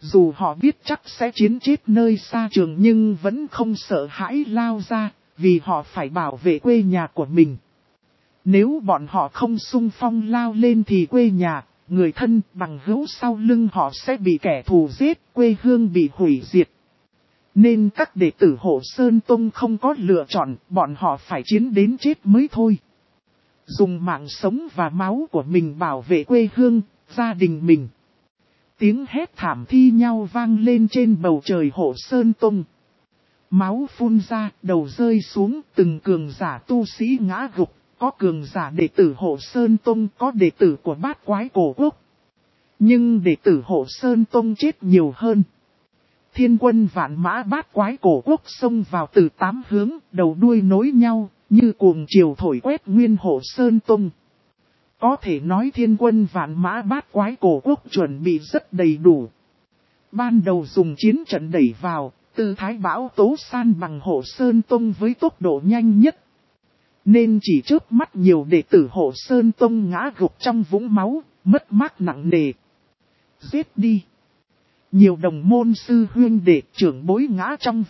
Dù họ biết chắc sẽ chiến chết nơi xa trường nhưng vẫn không sợ hãi lao ra, vì họ phải bảo vệ quê nhà của mình. Nếu bọn họ không xung phong lao lên thì quê nhà, người thân bằng hữu sau lưng họ sẽ bị kẻ thù giết, quê hương bị hủy diệt. Nên các đệ tử Hộ Sơn Tông không có lựa chọn, bọn họ phải chiến đến chết mới thôi. Dùng mạng sống và máu của mình bảo vệ quê hương, gia đình mình. Tiếng hét thảm thi nhau vang lên trên bầu trời Hộ Sơn Tông. Máu phun ra, đầu rơi xuống, từng cường giả tu sĩ ngã gục, có cường giả đệ tử Hộ Sơn Tông, có đệ tử của Bát Quái Cổ Quốc. Nhưng đệ tử Hộ Sơn Tông chết nhiều hơn. Thiên quân vạn mã Bát Quái Cổ Quốc xông vào từ 8 hướng, đầu đuôi nối nhau, như cuồng chiều thổi quét nguyên Hộ Sơn Tông. Có thể nói thiên quân vạn mã Bát Quái Cổ Quốc chuẩn bị rất đầy đủ. Ban đầu dùng chiến trận đẩy vào, tư thái bão tố san bằng Hộ Sơn Tông với tốc độ nhanh nhất. Nên chỉ chớp mắt nhiều đệ tử Hộ Sơn Tông ngã gục trong vũng máu, mất mát nặng nề. Giết đi! Nhiều đồng môn sư huynh đệ trưởng bối ngã trong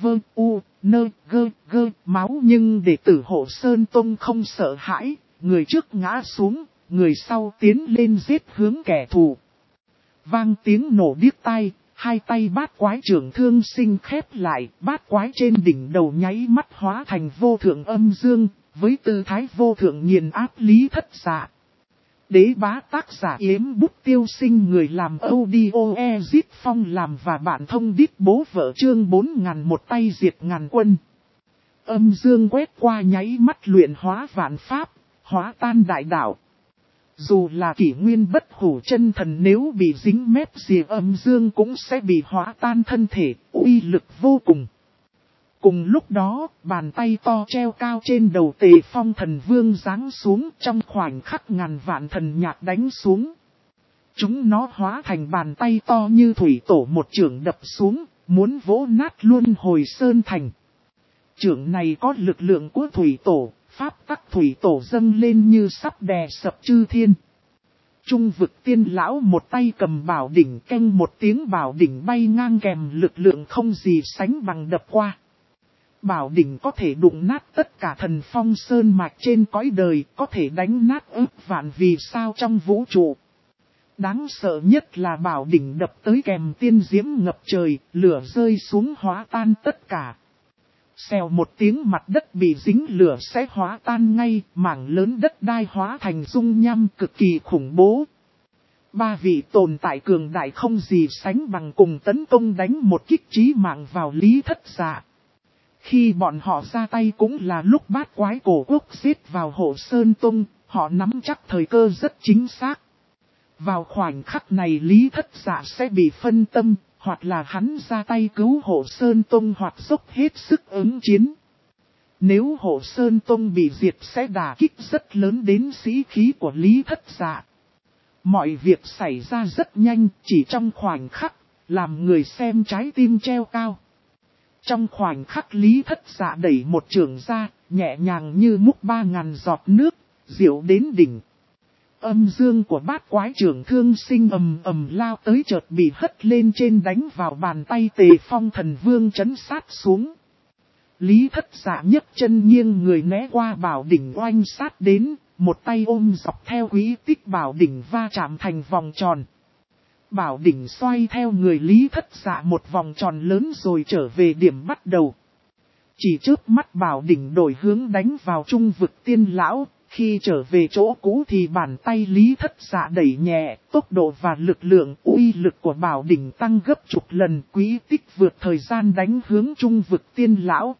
gơ máu, nhưng đệ tử Hộ Sơn Tông không sợ hãi, người trước ngã xuống, người sau tiến lên giết hướng kẻ thù. Vang tiếng nổ điếc tai, hai tay Bát Quái trưởng thương sinh khép lại, bát quái trên đỉnh đầu nháy mắt hóa thành vô thượng âm dương, với tư thái vô thượng nghiền áp Lý Thất Dạ. Đế bá tác giả Yếm Bút Tiêu Sinh, người làm audio Ezit Phong làm và bạn thông đít bố vợ chương 4000 một tay diệt ngàn quân. Âm dương quét qua nháy mắt luyện hóa vạn pháp, hóa tan đại đạo. Dù là kỷ nguyên bất hủ chân thần nếu bị dính mép rìa âm dương cũng sẽ bị hóa tan thân thể, uy lực vô cùng. Cùng lúc đó, bàn tay to treo cao trên đầu Tề Phong Thần Vương giáng xuống, trong khoảnh khắc ngàn vạn thần nhạc đánh xuống. Chúng nó hóa thành bàn tay to như thủy tổ một chưởng đập xuống, muốn vỗ nát luôn Hồi Sơn Thành. Chưởng này có lực lượng của thủy tổ, pháp tắc thủy tổ dâng lên như sắp đè sập chư thiên. Trung vực tiên lão một tay cầm bảo đỉnh, canh một tiếng bảo đỉnh bay ngang kèm lực lượng không gì sánh bằng đập qua. Bảo đỉnh có thể đụng nát tất cả thần phong sơn mạch trên cõi đời, có thể đánh nát ức vạn vì sao trong vũ trụ. Đáng sợ nhất là bảo đỉnh đập tới kèm tiên diễm ngập trời, lửa rơi xuống hóa tan tất cả. Xèo một tiếng mặt đất bị dính lửa sẽ hóa tan ngay, mảng lớn đất đai hóa thành dung nham cực kỳ khủng bố. Ba vị tồn tại cường đại không gì sánh bằng cùng tấn công đánh một kích chí mạng vào Lý Thất Dạ. Khi bọn họ ra tay cũng là lúc Bát Quái Cổ Quốc giết vào Hộ Sơn Tông, họ nắm chắc thời cơ rất chính xác. Vào khoảnh khắc này Lý Thất Dạ sẽ bị phân tâm, hoặc là hắn ra tay cứu Hộ Sơn Tông hoặc dốc hết sức ứng chiến. Nếu Hộ Sơn Tông bị diệt sẽ đả kích rất lớn đến sĩ khí của Lý Thất Dạ. Mọi việc xảy ra rất nhanh, chỉ trong khoảnh khắc, làm người xem trái tim treo cao. Trong khoảnh khắc Lý Thất Dạ đẩy một chưởng ra, nhẹ nhàng như múc 3000 giọt nước, diệu đến đỉnh. Âm dương của Bát Quái trưởng thương sinh ầm ầm lao tới chợt bị hất lên trên đánh vào bàn tay Tề Phong Thần Vương chấn sát xuống. Lý Thất Dạ nhấc chân nghiêng người né qua bảo đỉnh oanh sát đến, một tay ôm dọc theo quý tích bảo đỉnh va chạm thành vòng tròn. Bảo đỉnh xoay theo người Lý Thất Dạ một vòng tròn lớn rồi trở về điểm bắt đầu. Chỉ chớp mắt bảo đỉnh đổi hướng đánh vào trung vực tiên lão, khi trở về chỗ cũ thì bàn tay Lý Thất Dạ đẩy nhẹ, tốc độ và lực lượng uy lực của bảo đỉnh tăng gấp chục lần, quý tích vượt thời gian đánh hướng trung vực tiên lão.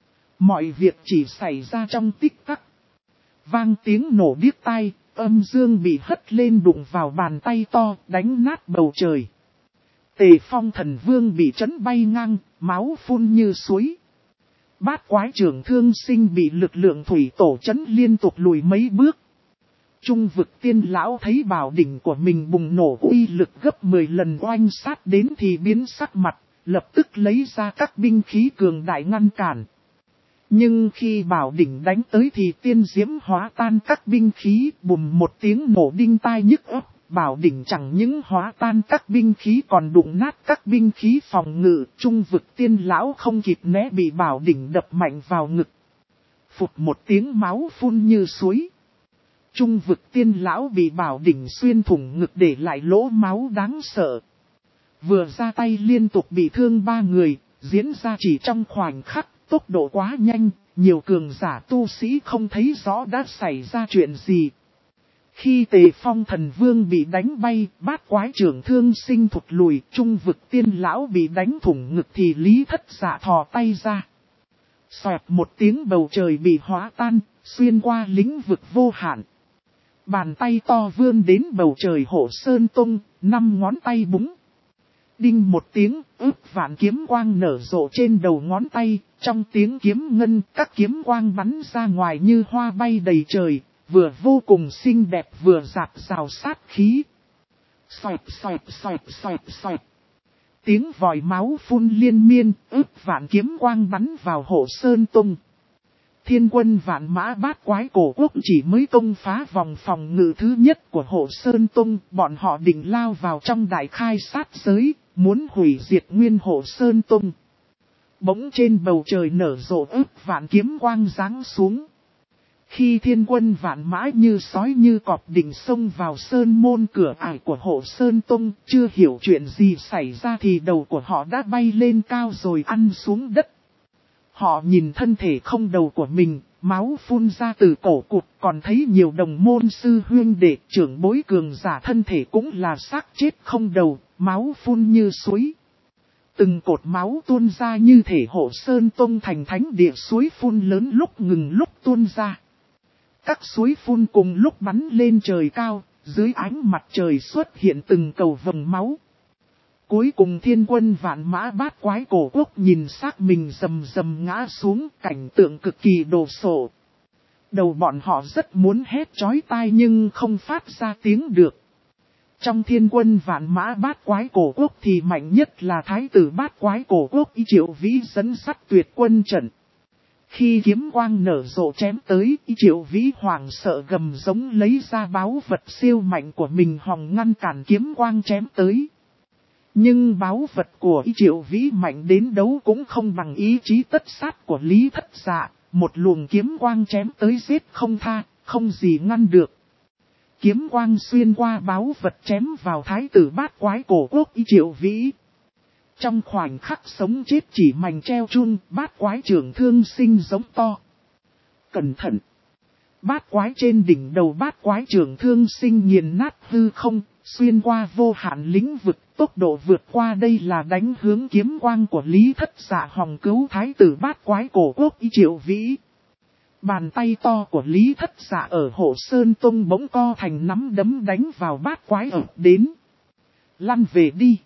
Mọi việc chỉ xảy ra trong tích tắc. Vang tiếng nổ điếc tai. Âm dương bị hất lên đụng vào bàn tay to, đánh nát bầu trời. Tề Phong Thần Vương bị chấn bay ngang, máu phun như suối. Bát Quái trưởng thương sinh bị lực lượng thủy tổ chấn liên tục lùi mấy bước. Trung vực tiên lão thấy bảo đỉnh của mình bùng nổ uy lực gấp 10 lần oanh sát đến thì biến sắc mặt, lập tức lấy ra các binh khí cường đại ngăn cản. Nhưng khi bảo đỉnh đánh tới thì tiên diễm hóa tan các binh khí, bùm một tiếng nổ đinh tai nhức óc, Bảo đỉnh chẳng những hóa tan các binh khí còn đụng nát các binh khí phòng ngự. Trung vực tiên lão không kịp né bị bảo đỉnh đập mạnh vào ngực. Phụt một tiếng máu phun như suối. Trung vực tiên lão bị bảo đỉnh xuyên thủng ngực để lại lỗ máu đáng sợ. Vừa ra tay liên tục bị thương 3 người, diễn ra chỉ trong khoảnh khắc, tốc độ quá nhanh, nhiều cường giả tu sĩ không thấy rõ đã xảy ra chuyện gì. Khi Tề Phong Thần Vương bị đánh bay, bát quái trưởng thương sinh thụt lùi, trung vực tiên lão bị đánh thủng ngực thì Lý Thất Dạ thò tay ra. Xoẹt một tiếng bầu trời bị hóa tan, xuyên qua lĩnh vực vô hạn. Bàn tay to vươn đến bầu trời Hộ Sơn Tông, 5 ngón tay búng. Đinh một tiếng, ước vạn kiếm quang nở rộ trên đầu ngón tay, trong tiếng kiếm ngân các kiếm quang bắn ra ngoài như hoa bay đầy trời, vừa vô cùng xinh đẹp vừa rạc rào sát khí. Xoẹt xoẹt xoẹt xoẹt xoẹt. Tiếng vòi máu phun liên miên, ước vạn kiếm quang bắn vào Hộ Sơn Tông. Thiên quân vạn mã bát quái cổ quốc chỉ mới công phá vòng phòng ngự thứ nhất của Hộ Sơn Tông, bọn họ định lao vào trong đại khai sát giới, muốn hủy diệt nguyên Hộ Sơn Tông. Bỗng trên bầu trời nở rộ ước vạn kiếm quang giáng xuống. Khi thiên quân vạn mã như sói như cọp định xông vào sơn môn cửa ải của Hộ Sơn Tông, chưa hiểu chuyện gì xảy ra thì đầu của họ đã bay lên cao rồi ăn xuống đất. Họ nhìn thân thể không đầu của mình, máu phun ra từ cổ cụt, còn thấy nhiều đồng môn sư huynh đệ trưởng bối cường giả thân thể cũng là xác chết không đầu, máu phun như suối. Từng cột máu tuôn ra như thể Hộ Sơn Tông thành thánh địa, suối phun lớn lúc ngừng lúc tuôn ra. Các suối phun cùng lúc bắn lên trời cao, dưới ánh mặt trời xuất hiện từng cầu vồng máu. Cuối cùng thiên quân vạn mã bát quái cổ quốc nhìn xác mình rầm rầm ngã xuống, cảnh tượng cực kỳ đồ sộ. Đầu bọn họ rất muốn hét chói tai nhưng không phát ra tiếng được. Trong thiên quân vạn mã bát quái cổ quốc thì mạnh nhất là thái tử bát quái cổ quốc Y Triệu Vĩ dẫn sắt tuyệt quân trận. Khi kiếm quang nở rộ chém tới, Y Triệu Vĩ hoảng sợ gầm giống lấy ra báu vật siêu mạnh của mình hòng ngăn cản kiếm quang chém tới. Nhưng báu vật của Y Triệu Vĩ mạnh đến đấu cũng không bằng ý chí tất sát của Lý Thất Dạ, một luồng kiếm quang chém tới giết không tha, không gì ngăn được. Kiếm quang xuyên qua báu vật chém vào thái tử bát quái cổ quốc Y Triệu Vĩ. Trong khoảnh khắc sống chết chỉ mảnh treo chun, bát quái trưởng thương sinh giống to. Cẩn thận! Bát quái trên đỉnh đầu bát quái trưởng thương sinh nghiền nát hư không, xuyên qua vô hạn lĩnh vực, tốc độ vượt qua đây là đánh hướng kiếm quang của Lý Thất Dạ hòng cứu thái tử bát quái cổ quốc Y Triệu Vĩ. Bàn tay to của Lý Thất Dạ ở Hộ Sơn Tông bỗng co thành nắm đấm đánh vào bát quái ập đến. Lăn về đi!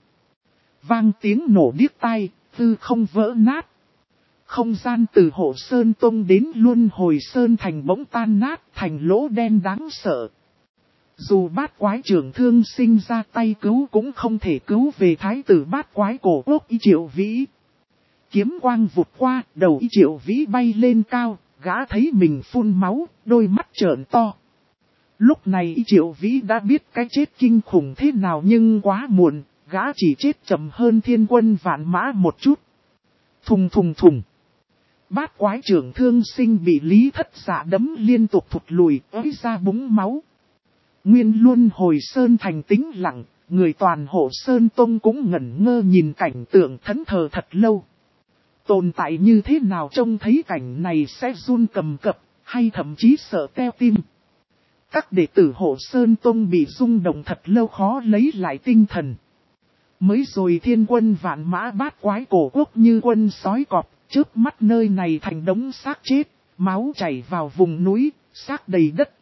Vang tiếng nổ điếc tai, hư không vỡ nát. Không gian từ Hộ Sơn Tông đến Luân Hồi Sơn thành bỗng tan nát thành lỗ đen đáng sợ. Dù bát quái trưởng thương sinh ra tay cứu cũng không thể cứu về thái tử bát quái cổ quốc Y Triệu Vĩ. Kiếm quang vụt qua, đầu Y Triệu Vĩ bay lên cao, gã thấy mình phun máu, đôi mắt trợn to. Lúc này Y Triệu Vĩ đã biết cái chết kinh khủng thế nào nhưng quá muộn, gã chỉ chết chậm hơn thiên quân vạn mã một chút. Thùng thùng thùng. Bát quái trưởng thương sinh bị Lý Thất Dạ đấm liên tục thụt lùi, ới ra búng máu. Nguyên Luân Hồi Sơn thành tĩnh lặng, người toàn Hộ Sơn Tông cũng ngẩn ngơ nhìn cảnh tượng thẫn thờ thật lâu. Tồn tại như thế nào trông thấy cảnh này sẽ run cầm cập, hay thậm chí sợ teo tim. Các đệ tử Hộ Sơn Tông bị rung động thật lâu khó lấy lại tinh thần. Mới rồi thiên quân vạn mã bát quái cổ quốc như quân sói cọp, trước mắt nơi này thành đống xác chết, máu chảy vào vùng núi, xác đầy đất.